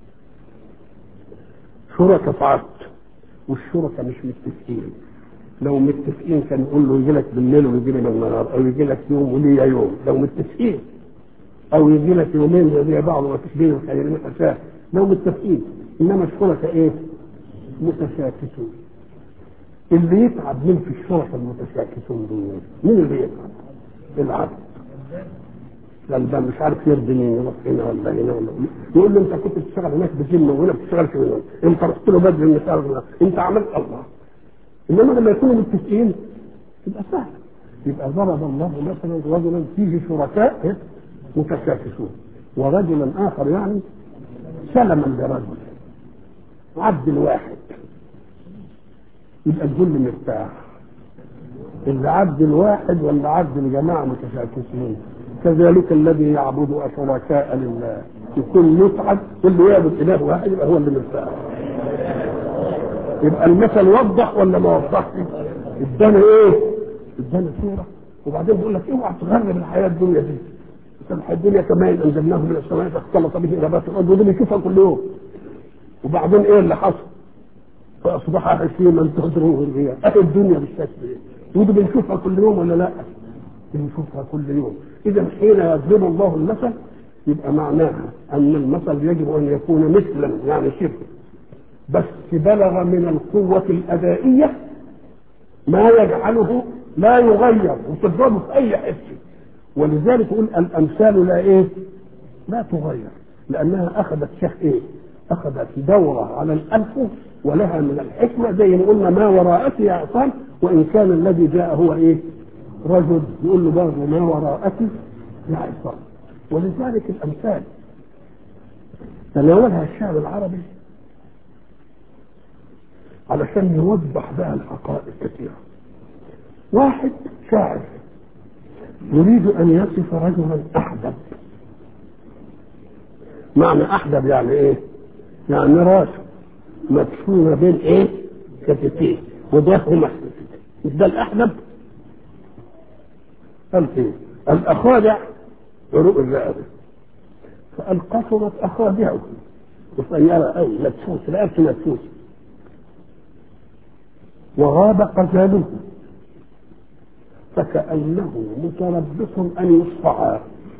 شركاء في عقد والشركاء مش متفقين. لو متفقين كان يقول له يجي لك بالليل ويجي لي بالنهار، او يجي لك يوم ولي يوم لو متفقين، او يجي لك يومين زي بعض ما فيش بينهم خيرين حساب لو متفقين. انما الشركاء ايه؟ متشاكسون. اللي يتعب من في الشركاء المتشاكسون دول مين اللي يتعب؟ العبد. لان ده مش عارف يرضي مين، يروح هنا ولا هنا ولا يقول له انت كنت بتشتغل هناك بجن وهنا بتشتغل في هنا، انت رحت له بدري المثال انت عملت الله. انما لما يكونوا متفقين يبقى سهل. يبقى ضرب الله مثلا رجلا فيه شركاء متشاكسون ورجلا اخر يعني سلما لرجل عبد الواحد، يبقى الكل مرتاح. اللي عبد الواحد ولا عبد الجماعه متشاكسين. كذلك الذي يعبد شركاء لله يكون متعب، واللي يعبد اله واحد يبقى هو اللي مرتاح. يبقى المثل وضح ولا ما وضحش؟ ادانا ايه؟ ادانا صوره. وبعدين بيقول لك اوعى تغرب الحياه الدنيا دي. الحياه الدنيا كمان انزلناه من السماء فاختلط به نبات الارض، ودي بنشوفها كل يوم. وبعدين ايه اللي حصل؟ فاصبح هشيما تدروه الرياح. اهي الدنيا بالشكل ده، ودي بنشوفها كل يوم ولا لا؟ بنشوفها كل يوم. اذا حين يضرب الله المثل يبقى معناها ان المثل يجب ان يكون مثلا، يعني شبه، بس بلغ من القوه الادائيه ما يجعله لا يغير وتضربه في اي حته. ولذلك يقول الامثال لا ايه؟ لا تغير، لانها اخذت شيء ايه؟ اخذت دوره على الالف ولها من الحكمه، زي ما قلنا ما وراءك يا عصام، وان كان الذي جاء هو ايه؟ رجل، يقول له برضه ما وراءك يا عصام. ولذلك الامثال تناولها الشعر العربي علشان يوضح بها الحقائق كثيره. واحد شاعر يريد ان يصف رجلا احدب. معنى احدب يعني ايه؟ يعني راسه مدفونه بين ايه؟ كتفيه وظهره محدود. مش ده الاحدب؟ قال ايه؟ الاخادع عروق الرقبه. فقال قصرت اخادعه قصيره قوي مدفوس، رقبته مدفوس. وغاب قتاله فكأنه متربص أن يصفع.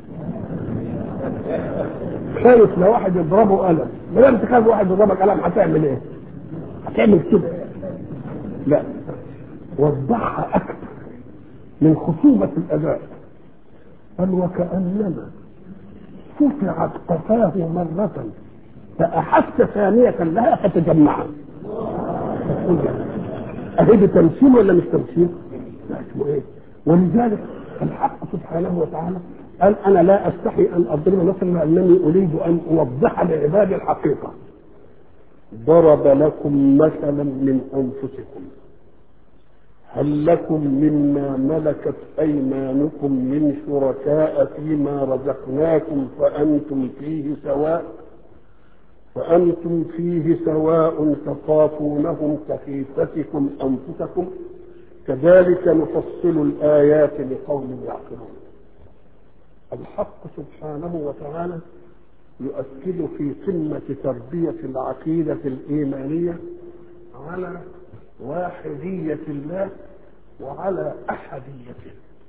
خايف لو واحد يضربه قلم، ما دام تخاف واحد يضربك قلم هتعمل ايه؟ هتعمل كده؟ لا، وضحها أكثر من خصومة الأداء. قال وكأنما فتحت قفاه مرة فأحس ثانية لها فتجمعت. أهي بتمثيل ولا مش تمثيل؟ لا اسمه ايه؟ ولذلك الحق سبحانه وتعالى قال انا لا استحي ان اضرب مثلا لانني اريد ان اوضح لعبادي الحقيقه. ضرب لكم مثلا من انفسكم هل لكم مما ملكت ايمانكم من شركاء فيما رزقناكم فانتم فيه سواء فأنتم فيه سواء تخافونهم كخيفتكم أنفسكم كذلك نفصل الآيات لقوم يعقلون. الحق سبحانه وتعالى يؤكد في قمة تربية العقيدة الإيمانية على واحدية الله وعلى أحديته.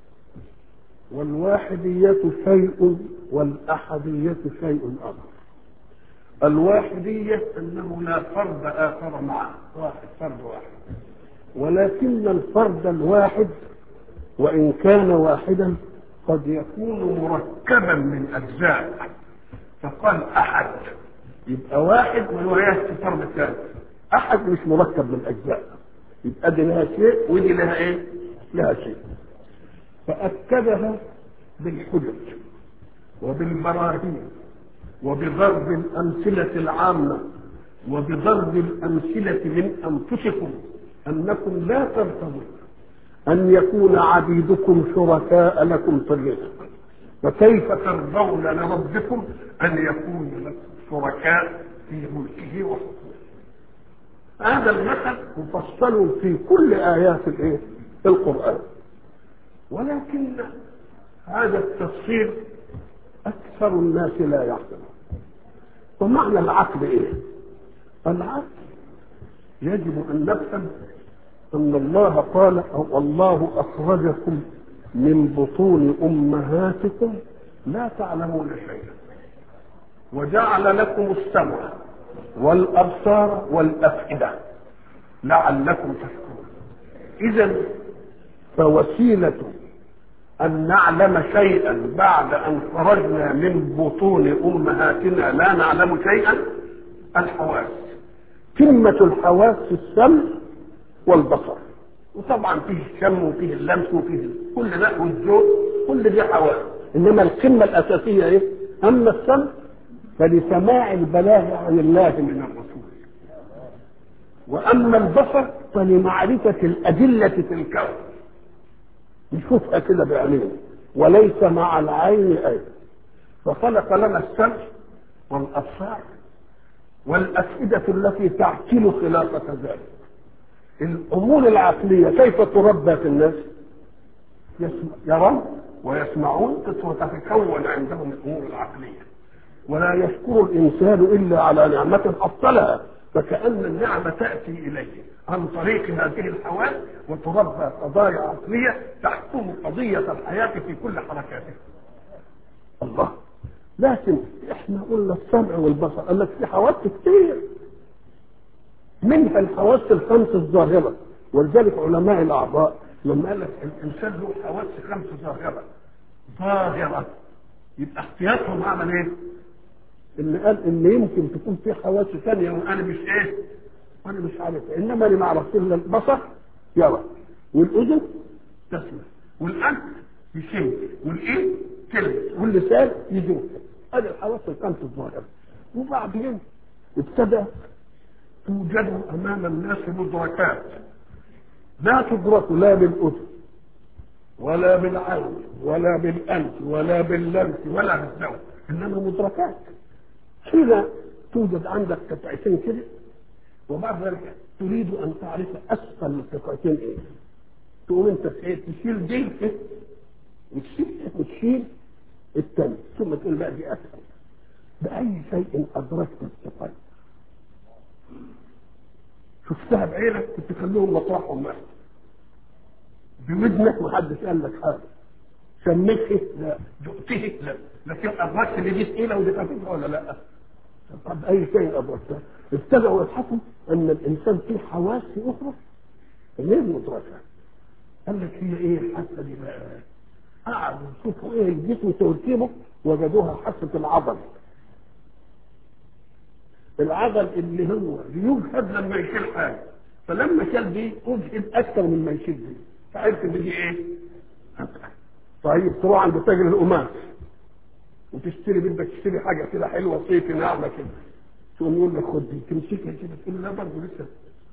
والواحدية شيء والأحدية شيء آخر. الواحدية أنه لا فرد آخر معه، واحد فرد واحد. ولكن الفرد الواحد وإن كان واحدا قد يكون مركبا من أجزاء، فقال أحد يبقى واحد والوهيات في فرد الثالث. أحد مش مركب من أجزاء، يبقى دي لها شيء ودي لها إيه؟ لها شيء. فأكدها بالحجج وبالبراهين وبضرب الأمثلة العامة وبضرب الأمثلة من أنفسكم أنكم لا ترتضون أن يكون عبيدكم شركاء لكم في الرزق، فكيف ترضون لربكم أن يكون لكم شركاء في ملكه وحكمه. هذا المثل مفصل في كل آيات الإيه؟ القرآن. ولكن هذا التفسير أكثر الناس لا يعقلون. ومعنى العقل إيه؟ العقل يجب أن نفهم أن الله قال والله أخرجكم من بطون أمهاتكم لا تعلمون شيئا وجعل لكم السمع والأبصار والأفئدة لعلكم تشكرون. إذن فوسيلة أن نعلم شيئا بعد أن خرجنا من بطون أمهاتنا لا نعلم شيئا الحواس. قمة الحواس السمع والبصر، وطبعا فيه الشم وفيه اللمس وفيه كل ده والذوق، كل دي حواس. إنما القمة الأساسية إيه؟ أما السمع فلسماع البلاغ عن الله من الرسول، وأما البصر فلمعرفة الأدلة في الكون نشوفها كده بعينينا وليس مع العين أي. فخلق لنا السمع والأبصار والأفئدة التي تعقل خلافة ذلك. الامور العقليه كيف تربى في الناس؟ يرون ويسمعون وتتكون عندهم الامور العقليه، ولا يشكر الانسان الا على نعمه حصلها، فكأن النعمه تاتي اليه عن طريق هذه الحواس وتربى قضايا عقليه تحكم قضيه الحياه في كل حركاته. الله. لكن احنا قلنا السمع والبصر، قال لك في حواس كتير منها الحواس الخمس الظاهره، ولذلك علماء الاعضاء لما قال لك الانسان له حواس خمس ظاهره ظاهره، يبقى احتياطهم عمل ايه؟ اللي قال ان يمكن تكون في حواس ثانيه وانا مش ايه؟ وانا مش عارف، انما اللي ما عرفت الا البصر يرى، والاذن تسمع، والانف يشم، والايد تلمس، واللسان يذوق. هذه الحواس الخمس الظاهره. وبعدين ابتدى توجد امام الناس مدركات لا تدرك لا بالاذن ولا بالعين ولا بالانف ولا باللمس ولا بالذوق، انما مدركات. حين توجد عندك قطعتين كده وبعد ذلك تريد ان تعرف اسفل القطعتين ايه، تقوم انت تشيل دي وتشيل وتشيل الثاني ثم تقول بقى دي اسفل. باي شيء ادركت الثقل؟ شفتها بعينك كنت تخليهم مطرحهم معك، بودنك محدش قال لك حاجه، سميته لا، دقته لا، لكن ادركت ان دي ثقيله ودي خفيفه ولا لا؟ طب اي شيء ادركته. ابتدأوا يبحثوا ان الانسان فيه حواس اخرى غير مدركه. قال لك هي ايه الحاسه دي بقى؟ قعدوا يشوفوا ايه الجسم تركيبه، وجدوها حاسه العضل. العضل اللي هو بيجهد لما يشيل حاجه، فلما شال دي اجهد اكثر من ما يشيل دي، فعرف ان دي ايه؟ أكثر. طيب تروح عند تاجر القماش وتشتري، بدك تشتري حاجه كده حلوه صيفي ناعمه كده، تقوم يقول لك خد دي، تمسكها كده تقول لا برضه لسه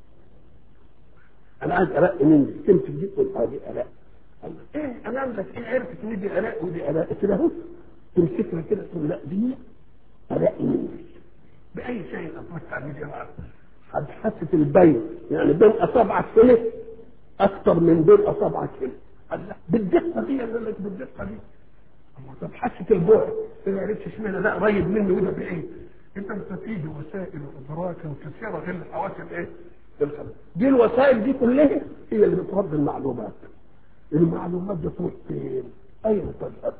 انا عايز ارق مني، تمسك دي تقول ادي ارق. ايه انا عندك ايه عرفت ان دي ارق ودي ارق كده اهو، تمسكها كده تقول لا دي ارق مني. باي شيء ادركت عن دي حاسه البين، يعني بين اصابعك كده اكثر من بين اصابعك كده، بالدقه دي يقول لك بالدقه دي. طب حاسه البعد ما عرفتش اشمعنى ده قريب مني وده بعيد. انت بتفيد وسائل ادراك كثيره غير الحواس الايه؟ الخمس. دي الوسائل دي كلها هي اللي بترد المعلومات. المعلومات دي تروح فين؟ اين تذهب؟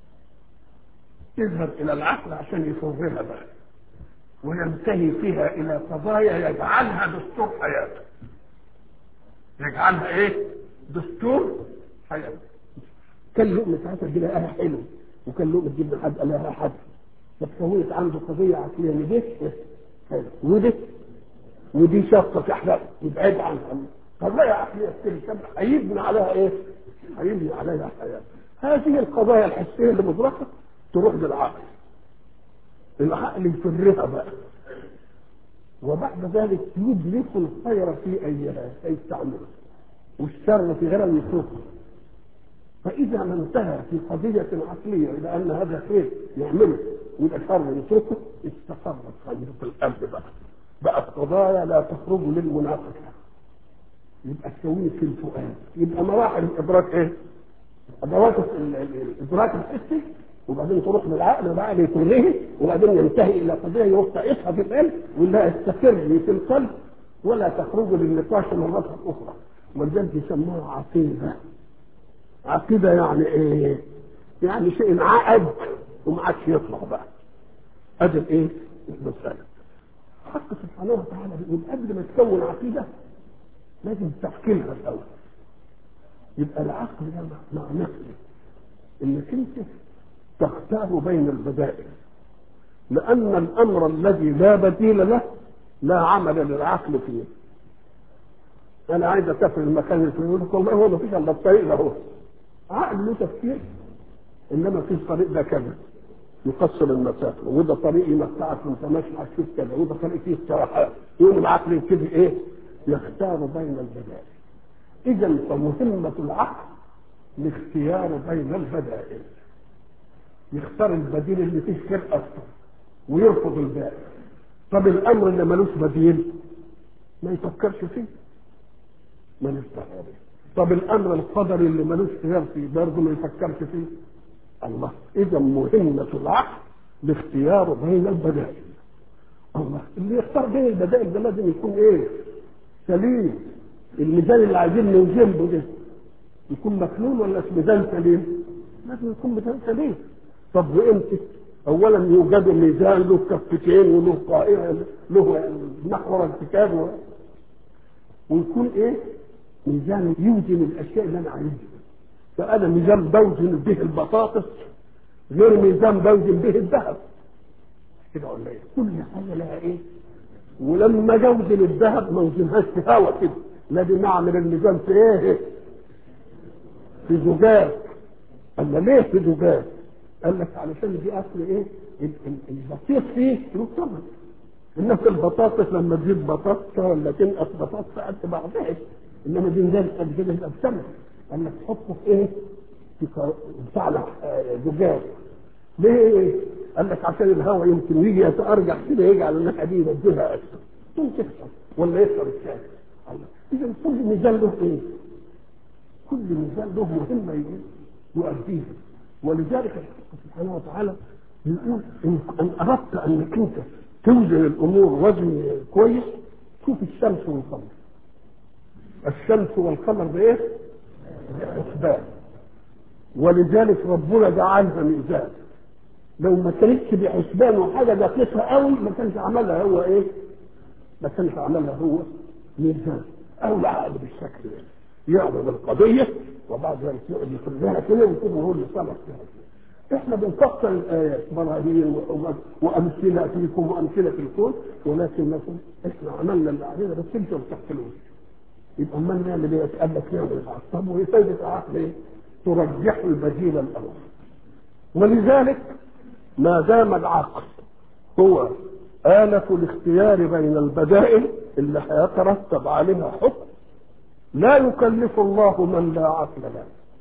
تذهب الى العقل عشان يفرغها بقى وينتهي فيها الى قضايا يجعلها دستور حياته. يجعلها ايه؟ دستور حياته. كان لقمة عسل دي لقاها حلو، وكان لقمة جبنة حد لها حد، فتكونت عنده قضية عقلية ان دي حلو ودي ودي شاقة تحرق يبعد عنها. قضايا عقلية كتير هيبني عليها ايه؟ هيبني عليها حياة. هذه القضايا الحسية اللي مدركة تروح للعقل. العقل يفرها بقى، وبعد ذلك يدرك الخير في ايها فيستعمله والشر في غيرها يتركه. فإذا ما انتهى في قضية عقلية إلى أن هذا خير يعمله ويبقى شر يتركه، استقرت خير في القلب بقى. بقت قضايا لا تخرج للمناقشة، يبقى تكون في الفؤاد. يبقى مراحل الإدراك إيه؟ أدوات الإدراك الحسي، وبعدين تروح للعقل والعقل يتلغيه، وبعدين ينتهي إلى قضية يوقعها في القلب ولا يستقر في القلب ولا تخرج للنقاش مرة أخرى. ولذلك يسموها عقيدة. عقيدة يعني ايه؟ يعني شيء انعقد وما عادش يطلع بقى. ادي الايه؟ المسألة. حق سبحانه وتعالى بيقول قبل ما تكون عقيدة لازم تحكيلها الاول. يبقى العقل ده معناه انك انت تختار بين البدائل، لان الامر الذي لا بديل له لا عمل للعقل فيه. انا عايز اسافر المكان الفلاني، يقول لك والله هو ما فيش الا الطريق ده هو. عقل له تفكير، انما في الطريق ده كذا يقصر المسافه، وده طريق يمتعك وانت ماشي هتشوف كذا، وده طريق فيه استراحات. يقوم العقل يبتدي ايه؟ يختار بين البدائل. اذا فمهمه العقل الاختيار بين البدائل، يختار البديل اللي فيه خير اكثر ويرفض الباقي. طب الامر اللي ملوش بديل ما يفكرش فيه، ملوش خيار. طب الامر القدري اللي ملوش خيار فيه برضه ما يفكرش فيه. الله، اذا مهمه العقل الاختيار بين البدائل. الله، اللي يختار بين البدائل ده لازم يكون ايه؟ سليم. الميزان اللي عايزين نوزنه ده يكون مكنون ولا ميزان سليم؟ لازم يكون ميزان سليم. طب وامتى؟ اولا يوجد ميزان له كفتين وله قائمه له محور ارتكاب، ويكون ايه؟ ميزان يوزن الاشياء اللي انا عايزها. فانا ميزان بوزن به البطاطس غير ميزان بوزن به الذهب كده ولا ايه؟ كل حاجه لها ايه؟ ولما جوزن الذهب ما وزنهاش في هوا كده، لازم اعمل الميزان في ايه؟ في زجاج. قال ليه في زجاج؟ قال لك علشان دي اصل ايه؟ البسيط فيه له ثمن. الناس البطاطس لما تجيب بطاطس ولا تنقص بطاطس قد بعضها، انما دي نزلت قد كده يبقى بثمن. قال لك تحطه في ايه؟ في بتاع زجاج. ليه؟ قال لك عشان الهواء يمكن يجي يتأرجح كده يجعل الناحيه دي يبدلها اكثر ثم تكسر ولا يكسر الثاني. اذا كل ميزان له ايه؟ كل ميزان له مهمه يؤديها. ولذلك الحق سبحانه وتعالى يقول ان اردت انك انت توزن الامور وزن كويس شوف الشمس والقمر. الشمس والقمر بايه؟ بحسبان. ولذلك ربنا جعلها ميزان. لو ما كانتش بحسبان وحاجه دقيقه قوي ما كانش عملها هو ايه؟ ما كانش عملها هو ميزان او العقل بالشكل ده. يعرض القضيه وبعد ذلك يقعد يفرزها كده ويكون هو اللي صالح فيها. احنا بنفسر الايات براهين وامثله فيكم وامثله في الكون، ولكن لكم احنا عملنا اللي علينا بس انتوا ما تحصلوش. يبقى امال نعمل ايه؟ يتقال لك نعمل العصب وهي فايده العقل ايه؟ ترجح البديل الاول. ولذلك ما دام العقل هو آلة الاختيار بين البدائل اللي هيترتب عليها حكم، لا يكلف الله من لا عقل له.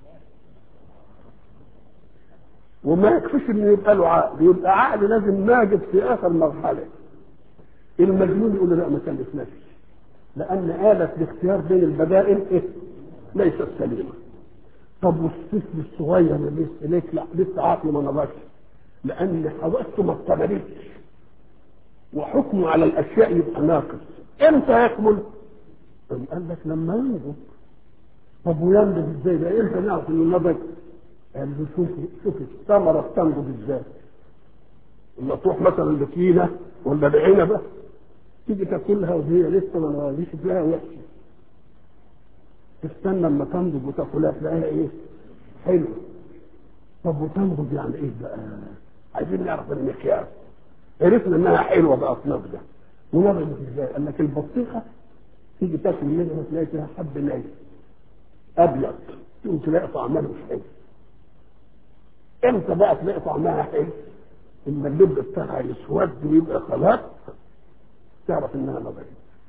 وما يكفيش انه يبقى له عقل، يبقى عقل لازم ناجد في اخر مرحله. المجنون يقول لا ما كلفناش، لان آلة الاختيار بين البدائل إيه؟ ليست سليمه. طب والطفل الصغير اللي لسه لا لسه عقله ما نضجش، لان حواسه ما اكتملتش وحكمه على الاشياء يبقى ناقص. امتى يكمل؟ قال لك لما ينضج. طب وينضج ازاي؟ ده امتى نعرف انه نضج؟ قال له شوف شوف الثمره بتنضج ازاي. لما تروح مثلا البكينه ولا العنبه تيجي تاكلها وهي لسه ما نضجتش تلاقيها وحشه. تستنى لما تنضج وتاكلها تلاقيها ايه؟ حلو. طب وتنضج يعني ايه بقى؟ عايزين نعرف المقياس. عرفنا انها حلوه بقى في نضجه. ونضجت ازاي؟ قال لك البطيخه تيجي تاكل منها تلاقي فيها حب ناي ابيض، تقوم تلاقي طعمها مش حلو. امتى بقى تلاقي طعمها حلو؟ اما اللب بتاعها يسود ويبقى خلاص تعرف انها نضجت.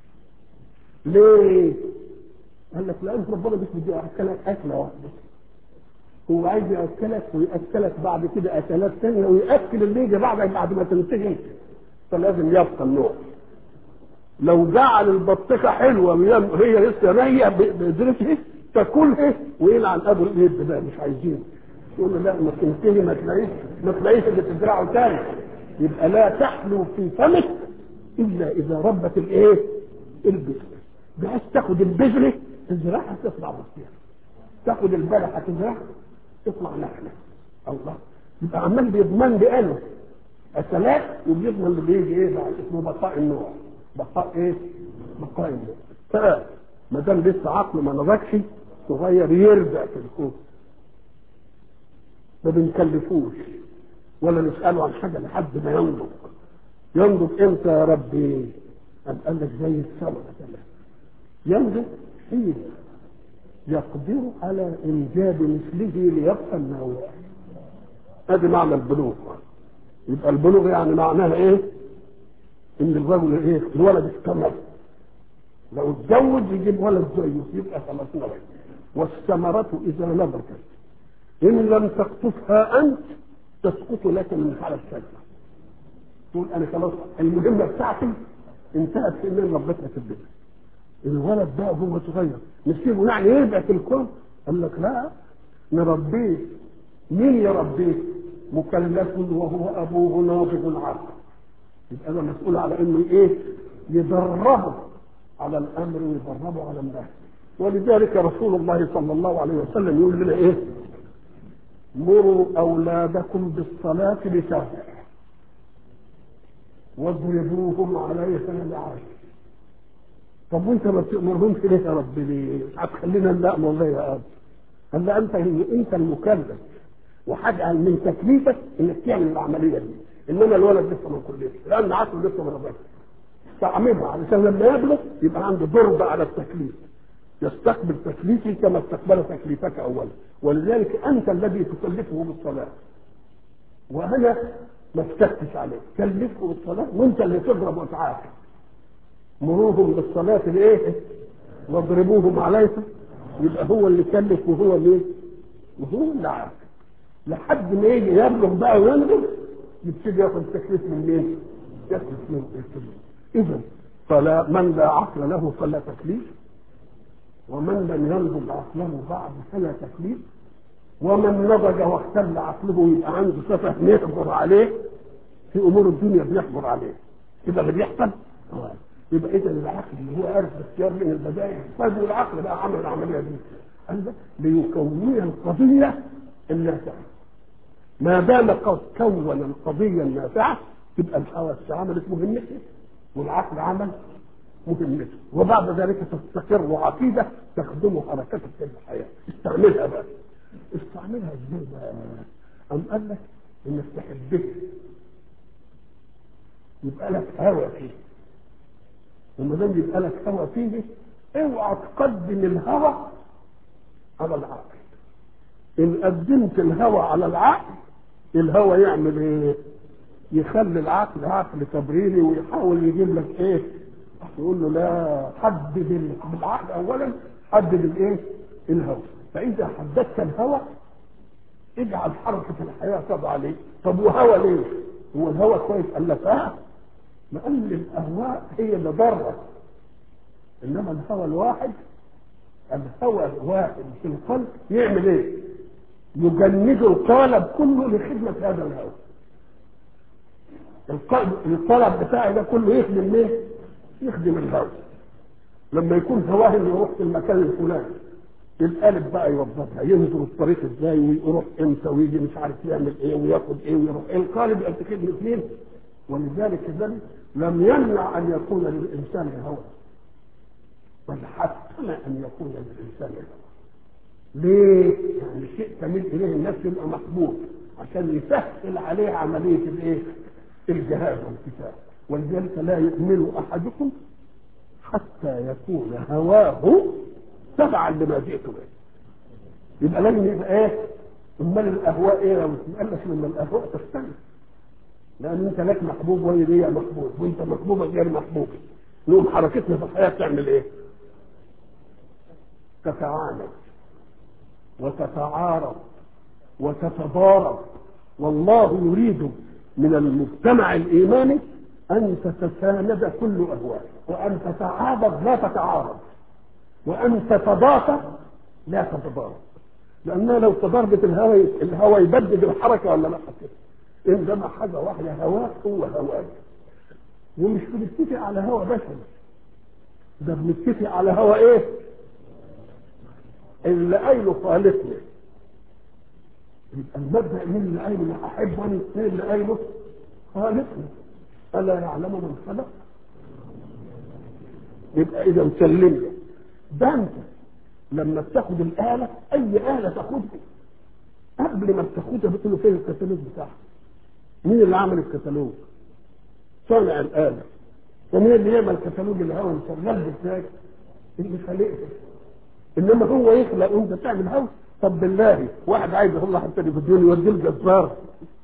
ليه؟ قال لك لان ربنا مش بدي اكلك اكله واحده، هو عايز ياكلك وياكلك بعد كده اكلات ثانيه وياكل اللي يجي بعدك بعد ما تنتهي، فلازم يبقى النوع. لو جعل البطيخه حلوه وهي لسه نيه بقدرتها تاكلها ويلعن ابو اليد بقى مش عايزين، يقول له لا ما تنتهي ما تلاقيش ما تلاقيش اللي تزرعه تاني. يبقى لا تحلو في فمك الا اذا ربت الايه؟ البذره، بحيث تاخد البذره تزرعها تطلع بطيخه، تاخد البلحه تزرعها تطلع نخله. الله، يبقى عمال بيضمن لي انا اكلات وبيضمن اللي بيجي ايه بعد اسمه بقاء النوع. بقاء ايه؟ بقاء النوع. فما دام لسه عقله ما نضجش صغير يرجع في الكون ما بنكلفوش ولا نساله عن حاجه لحد ما ينضج. ينضج امتى يا ربي؟ قال لك زي الثمره كده ينضج حين يقدر على انجاب مثله ليبقى النوع. هذا معنى البلوغ. يبقى البلوغ يعني معناها ايه؟ ان الرجل ايه؟ الولد استمر، لو اتزوج يجيب ولد زيه يبقى خلاص نضج. والثمرة اذا نضجت ان لم تقطفها انت تسقط لك من على الشجره. تقول انا خلاص المهمه بتاعتي انتهت في ان ربتها في البيت. الولد بقى وهو صغير نسيبه يعني يربع في الكون؟ قال لك لا، نربيه. مين يربيه؟ مكلف وهو ابوه ناضج عاقل، يبقى انا مسؤول على انه ايه؟ يدربه على الامر ويدربه على النهي. ولذلك رسول الله صلى الله عليه وسلم يقول لنا ايه؟ مروا اولادكم بالصلاه لسبع واضربوهم عليها لعشر. طب وانت ما بتامرهمش ليه يا رب؟ ليه هتخلينا نامر ليه يا اب؟ قال له انت انت المكلف، وحاجه من تكليفك انك تعمل العمليه دي، انما الولد لسه ما كلفش لان عقله لسه ما رضاش. تعملها علشان لما يبلغ يبقى عنده ضرب على التكليف، يستقبل تكليفي كما استقبل تكليفك اولا. ولذلك انت الذي تكلفه بالصلاه، وانا ما استكتش عليه، كلفه بالصلاه وانت اللي تضرب وتعاقب. مروهم بالصلاه الايه؟ واضربوهم عليها، يبقى هو اللي كلف وهو اللي وهو اللي عاقب. لحد ما يجي يبلغ بقى وينضج يبتدي ياخد تكليف من مين؟ ياخد من التكليف. اذا فلا من لا عقل له فلا تكليف، ومن لم ينضج عقله بعد فلا تكليف، ومن نضج واختل عقله يبقى عنده سفه يحجر عليه في امور الدنيا، بيحجر عليه كده اللي بيحصل. يبقى اذا العقل اللي هو عارف اختيار من البدائل، طيب والعقل بقى عمل العمليه دي قال ليكون القضيه النافعه. ما دام قد كون القضيه النافعه تبقى الحواس عملت مهمته والعقل عمل مهمته، وبعد ذلك تستقر عقيده تخدم حركتك في الحياه. استعملها بقى. استعملها ازاي بقى؟ أم قال لك انك تحبه يبقى لك هوى فيه، وما دام يبقى لك هوى فيه اوعى تقدم الهوى على العقل. ان قدمت الهوى على العقل الهوى يعمل ايه؟ يخلي العقل عقل تبريري ويحاول يجيب لك ايه؟ يقول له لا، حدد بالعقل اولا، حدد الايه؟ الهوى. فاذا حددت الهوى اجعل حركه الحياه تضع عليه. طب وهوى ليه؟ هو الهوى كويس؟ قال لك اه، لان الاهواء هي اللي ضرت، انما الهوى الواحد، الهوى الواحد في القلب يعمل ايه؟ يجند القالب كله لخدمه هذا الهوى. الطلب بتاعي ده كله يخدم ليه؟ يخدم الهوى. لما يكون هواه انه يروح في المكان الفلاني القالب بقى يوظفها، ينظر الطريق ازاي ويروح امتى ويجي مش عارف يعمل ايه وياخد ايه ويروح ايه. القالب يبقى خدمه اثنين. ولذلك ذلك لم يمنع ان يكون للانسان هوى، بل حتم ان يكون للانسان هوى. ليه؟ يعني شيء تميل اليه النفس يبقى محبوب عشان يسهل عليه عمليه الايه؟ الجهاد والكتاب. ولذلك لا يؤمن احدكم حتى يكون هواه تبعا لما جئت به. يبقى لازم يبقى ايه؟ امال الاهواء ايه؟ لو قال لك ان الاهواء تختلف، لان انت لك محبوب وهي ليا محبوب وانت محبوبه غير محبوبه. نقوم حركتنا في الحياه تعمل ايه؟ تتعاند وتتعارض وتتضارب. والله يريد من المجتمع الايماني ان تتساند كل اهواء، وان تتعاضد لا تتعارض، وان تتضافر لا تتضارب. لانها لو تضاربت الهوى الهوى يبدد الحركه ولا لا كده. انما حاجه واحده هواك هو هواك، ومش بنتفق على هوى بشري، ده بنتفق على هوى ايه؟ اللي قايله خالقنا. يبقى المبدا مين اللي قايله؟ احب وانا مين اللي قايله؟ خالقنا. الا يعلم من خلق. يبقى اذا مسلمنا. ده انت لما بتاخد الاله، اي اله تاخدها قبل ما بتاخدها بتقول له فين الكتالوج بتاعها؟ مين اللي عمل الكتالوج؟ صانع الاله. ومين اللي يعمل كتالوج الهوى شغال ازاي؟ اللي خالقها. انما هو يخلق وانت تعمل هوى. طب بالله واحد عايز يطلع حتى في الدنيا يوديه الجزار،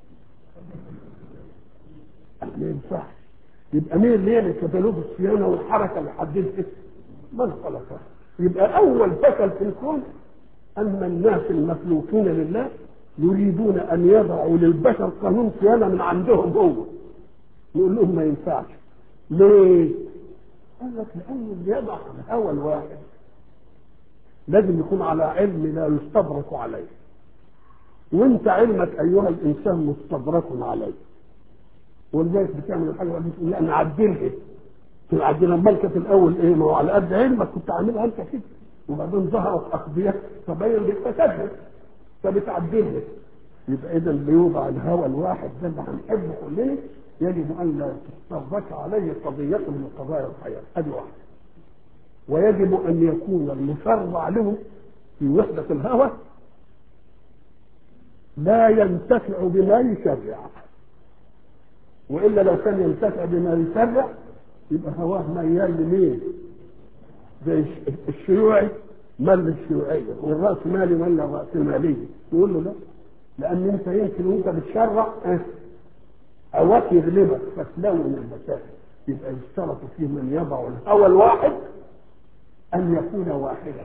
ما ينفعش. يبقى مين اللي يعمل كتالوج الصيانه والحركه اللي حددت؟ من خلقها. يبقى اول فشل في الكون ان الناس المخلوقين لله يريدون ان يضعوا للبشر قانون صيانه من عندهم هو. يقول لهم ما ينفعش. ليه؟ قال لك لأن اللي يضع الهوى الواحد لازم يكون على علم لا يستدرك عليه، وانت علمك ايها الانسان مستدرك عليه، ولذلك بتعمل الحاجه بتقول لا نعدلها تنعدلها. الملكه في الاول ايه؟ ما هو على قد علمك كنت عاملها انت كده، وبعدين ظهرت اقضيه فبين لك فسادها فبتعدلها. يبقى اذا بيوضع الهوى الواحد ده اللي هنحبه كلنا يجب ان لا تستدرك عليه قضيه من قضايا الحياه، ادي واحده. ويجب ان يكون المشرع له في وحده الهوى لا ينتفع بما يشرع، والا لو كان ينتفع بما يشرع يبقى هواه ميال لمين؟ زي الشيوعي مال الشيوعيه، والراس مالي مال الراس ماليه. يقول له لا، لان انت يمكن وانت بتشرع هواك يغلبك فتلون المسائل. يبقى يشترط فيه من يضع الهوى الواحد ان يكون واحدا،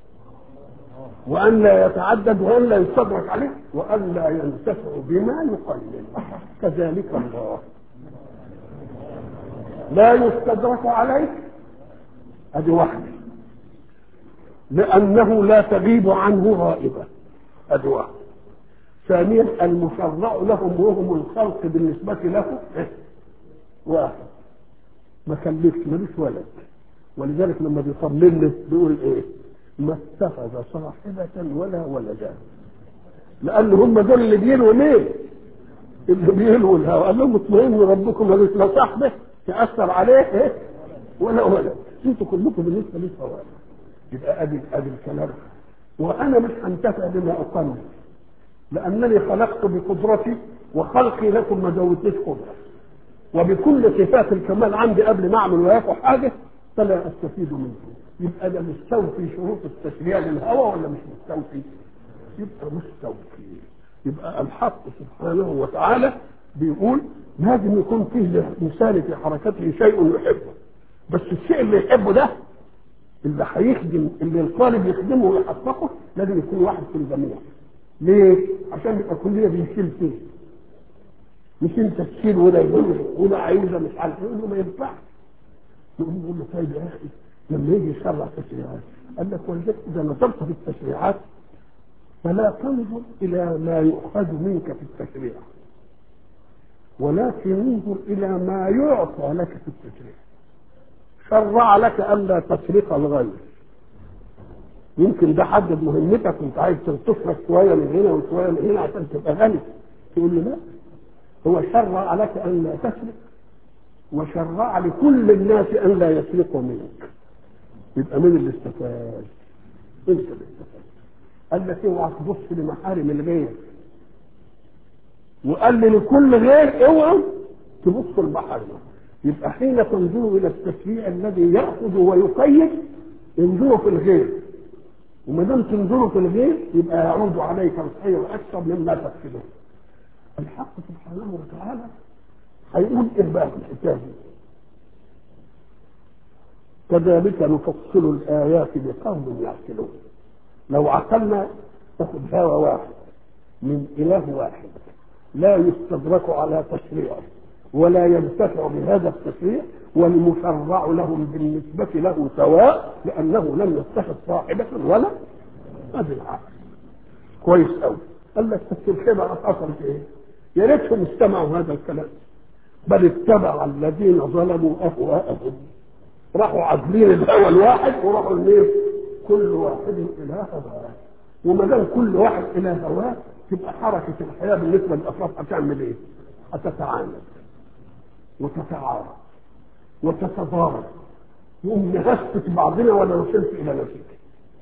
وأن لا يتعدد وأن لا يستدرك عليه، وأن لا ينتفع بما يقلل. كذلك الله لا يستدرك عليه، هذه واحدة، لأنه لا تغيب عنه غائبة، هذه واحدة. ثانيا المشرع لهم وهم الخلق بالنسبة له واحد، ما خلفش ملوش ولد، ولذلك لما بيصمم له بيقول ايه؟ ما اتخذ صاحبة ولا ولدا، لأن هم دول اللي بيلوا ليه؟ اللي بيلوا الهوى. قال لهم اطمئنوا ربكم ملوش لا صاحبة تأثر عليه ايه؟ ولا ولد، انتوا كلكم بالنسبة لي سواء. يبقى ادي ادي الكلام. وانا مش هنتفع بما اقنن، لانني خلقت بقدرتي وخلقي لكم ما زودتش قدره، وبكل صفات الكمال عندي قبل ما اعمل وياكل حاجه فلا استفيد منكم. يبقى ده مستوفي شروط التشريع للهوى ولا مش مستوفي؟ يبقى مستوفي. يبقى الحق سبحانه وتعالى بيقول لازم يكون فيه للانسان في حركته شيء يحبه، بس الشيء اللي يحبه ده اللي هيخدم اللي القالب يخدمه ويحققه لازم يكون واحد في الجميع. ليه؟ عشان يبقى كلنا بنشيل فيه، مش انت تشيل ولا يقول ولا عايزه مش عارف يقول له ما ينفعش. نقول له طيب يا اخي لما يجي يشرع تشريعات قال لك ولذلك اذا نظرت في التشريعات فلا تنظر الى ما يؤخذ منك في التشريع، ولكن انظر الى ما يعطى لك في التشريع. شرع لك الا تسرق الغير، يمكن ده حدد مهمتك وانت عايز تصرف شويه من هنا وشويه من هنا عشان تبقى غني، تقول له لا، هو شرع لك ان لا تسرق وشرع لكل الناس ان لا يسرقوا منك. يبقى مين اللي استفاد؟ انت اللي استفاد. قال لك اوعى تبص لمحارم الغير، وقال لي لكل غير اوعى تبص لمحارمه. يبقى حين تنظروا الى التشريع الذي ياخذ ويقيد انظروا في الغير، وما دام تنظروا في الغير يبقى يعود عليك الخير اكثر مما تفسده. الحق سبحانه وتعالى هيقول ايه بقى في الحكايه؟ كذلك نفصل الايات لقوم يعقلون. لو عقلنا تاخد هوى واحد من اله واحد لا يستدرك على تشريعه ولا ينتفع بهذا التشريع، والمشرع لهم بالنسبه له سواء لانه لم يتخذ صاحبه ولا هذا العقل. كويس قوي. قال لك بس الخبره حصلت ايه؟ يا ريتهم استمعوا هذا الكلام، بل اتبع الذين ظلموا اهواءهم. راحوا عادلين الهوى الواحد وراحوا لمين؟ كل واحد الى هواه. وما دام كل واحد الى هواه تبقى حركه الحياه بالنسبه للافراد هتعمل ايه؟ هتتعاند وتتعارض وتتضارب، يقوم نغسل بعضنا ولا نصلت الى نتيجه.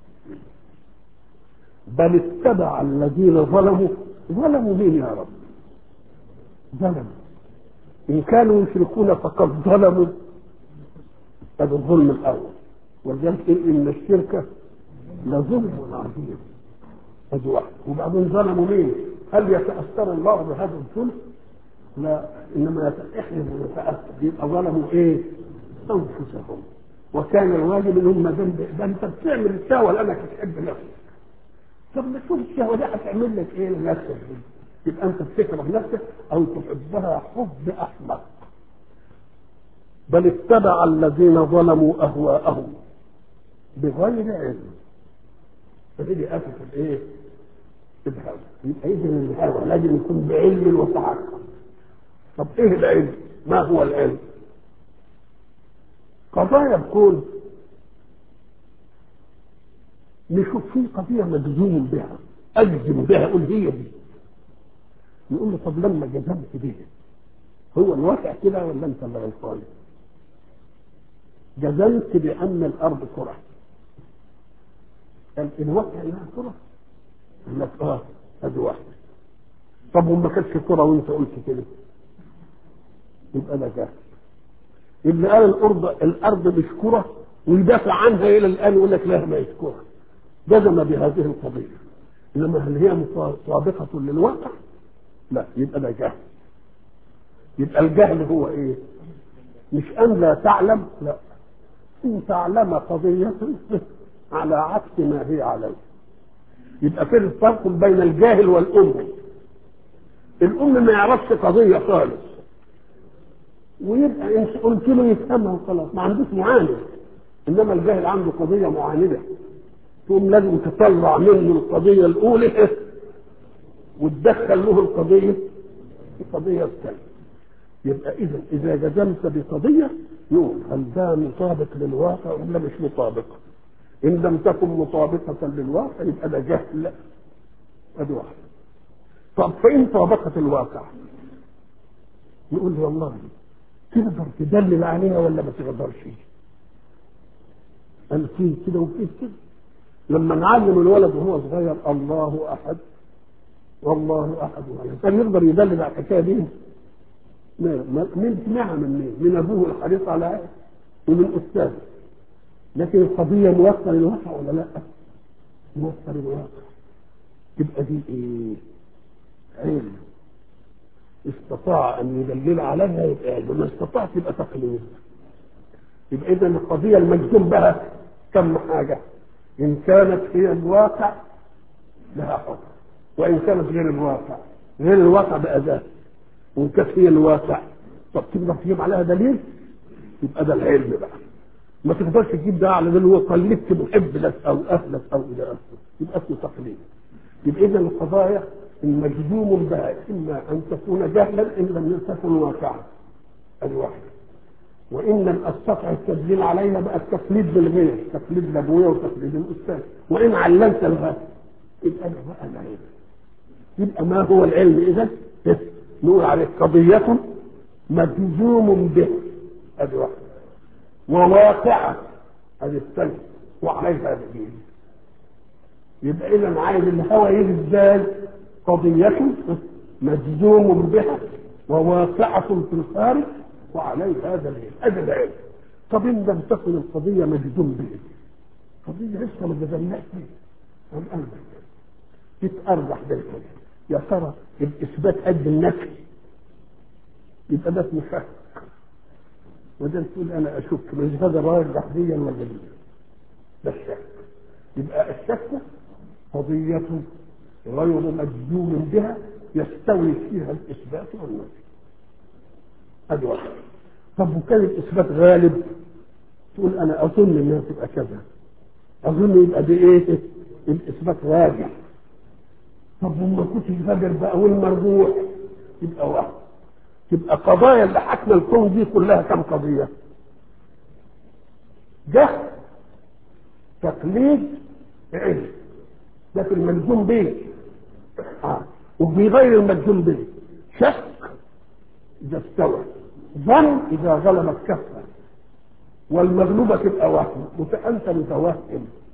بل اتبع الذين ظلموا. ظلموا مين يا رب؟ ظلموا ان كانوا يشركون فقد ظلموا. هذا الظلم الاول، ولذلك ان الشرك لظلم عظيم. هذا واحد. وبعدين ظلموا مين؟ هل يتاثر الله بهذا الظلم؟ لا، انما يتحلم ويتاثر. يبقى ظلموا ايه؟ انفسهم. وكان الواجب ان هم ذنب. ده انت بتعمل الشهوه لانك تحب نفسك. طب ما تشوف الشهوه دي هتعمل لك ايه لنفسك؟ يبقى انت بتكره نفسك او تحبها حب احمق. بل اتبع الذين ظلموا اهواءهم بغير علم. فدي اسف الايه؟ الهوى. يبقى اذن الهوى لازم يكون بعلم وتحقق. طب ايه العلم؟ ما هو العلم؟ قضايا الكون نشوف فيه قضيه مجزوم بها، اجزم بها، اقول هي دي. نقول له طب لما جزمت بها هو الواقع كده ولا انت اللي غلطان؟ جزمت بان الارض كره، قال الواقع انها كره؟ قال لك اه ادي واحده. طب وما كانتش كره وانت قلت كده؟ يبقى ده جهل. اللي قال الارض الارض مش كره ويدافع عنها الى الان يقول لك لا ما هي كره، جزم بهذه القضيه. انما هل هي مطابقه للواقع؟ لا، يبقى ده جهل. يبقى الجهل هو ايه؟ مش ان لا تعلم، لا، ان تعلم قضيه على عكس ما هي عليه. يبقى في الفرق بين الجاهل والام. الام ما يعرفش قضيه خالص، ويبقى انت قلت له يفهمها وخلاص، ما عندوش معاند. انما الجاهل عنده قضيه معانده، تقوم لازم تطلع منه القضيه الاولى وتدخل له القضيه القضيه الثانيه. يبقى اذا اذا جزمت بقضيه يقول هل ده مطابق للواقع ولا مش مطابق؟ ان لم تكن مطابقه للواقع يبقى ده جهل. ادي واحد. طب فان طابقت الواقع يقول لي والله تقدر تدلل عليها ولا ما تقدرش؟ قال فيه كده وفيه كده. لما نعلم الولد وهو صغير الله احد والله احد، كان يقدر يدلل على الحكايه دي؟ من سمعها من مين؟ من ابوه الحريص على عينه ومن استاذه. لكن القضيه موصله للواقع ولا لا؟ موصله للواقع. تبقى دي ايه؟ علم. استطاع ان يدلل عليها يبقى علم، ما استطاع يبقى تقليد. يبقى اذا القضيه المجزوم بها كم حاجه. ان كانت هي الواقع لها حكم، وان كانت غير الواقع غير الواقع بأداة. وان كانت هي الواقع طب تقدر تجيب عليها دليل؟ يبقى ده العلم بقى. ما تقدرش تجيب ده على دليل وقلدت محب لك او اهلك او الى اخره، يبقى اسمه تقليد. يبقى اذا القضايا المجزوم بها اما ان تكون جهلا ان لم تكن واقعا، ادي واحده. وان لم استطع التدليل عليها بقى التقليد بالغير، تقليد لابويا وتقليد الاستاذ. وان علمت لها يبقى ده بقى العلم. يبقى ما هو العلم اذا؟ نقول عليه قضيه مجزوم به، ادي واحده، وواقعه، ادي الثانيه، وعليها دليل. يبقى اذا عايز الهوى يجي ازاي؟ قضيه مجزوم بها وواقعه في الخارج وعليها دليل، ادي العلم. طب ان لم تكن القضيه مجزوم به، قضيه لسه ما جزمناش بها، الان تتارجح بالكلام. يا ترى الاثبات قد النفي؟ يبقى ده اسمه شك. وده تقول انا اشك مش هذا راجح ديا ولا دي، ده الشك. يبقى الشك قضيه غير مجزوم بها يستوي فيها الاثبات والنفي، ادي واحد. طب وكان الاثبات غالب تقول انا اظن انها تبقى كذا، اظن يبقى دي ايه؟ الاثبات راجع. طب وما كنتش فاكر بقى والمرجوح يبقى واحد. تبقى قضايا اللي حكنا الكون دي كلها كم قضيه؟ جهل، تقليد، علم. ده في المجزوم به. اه وفي غير المجزوم به شك اذا استوى، ظن اذا غلبت كفه، والمغلوبه تبقى وهم، وانت متوهم.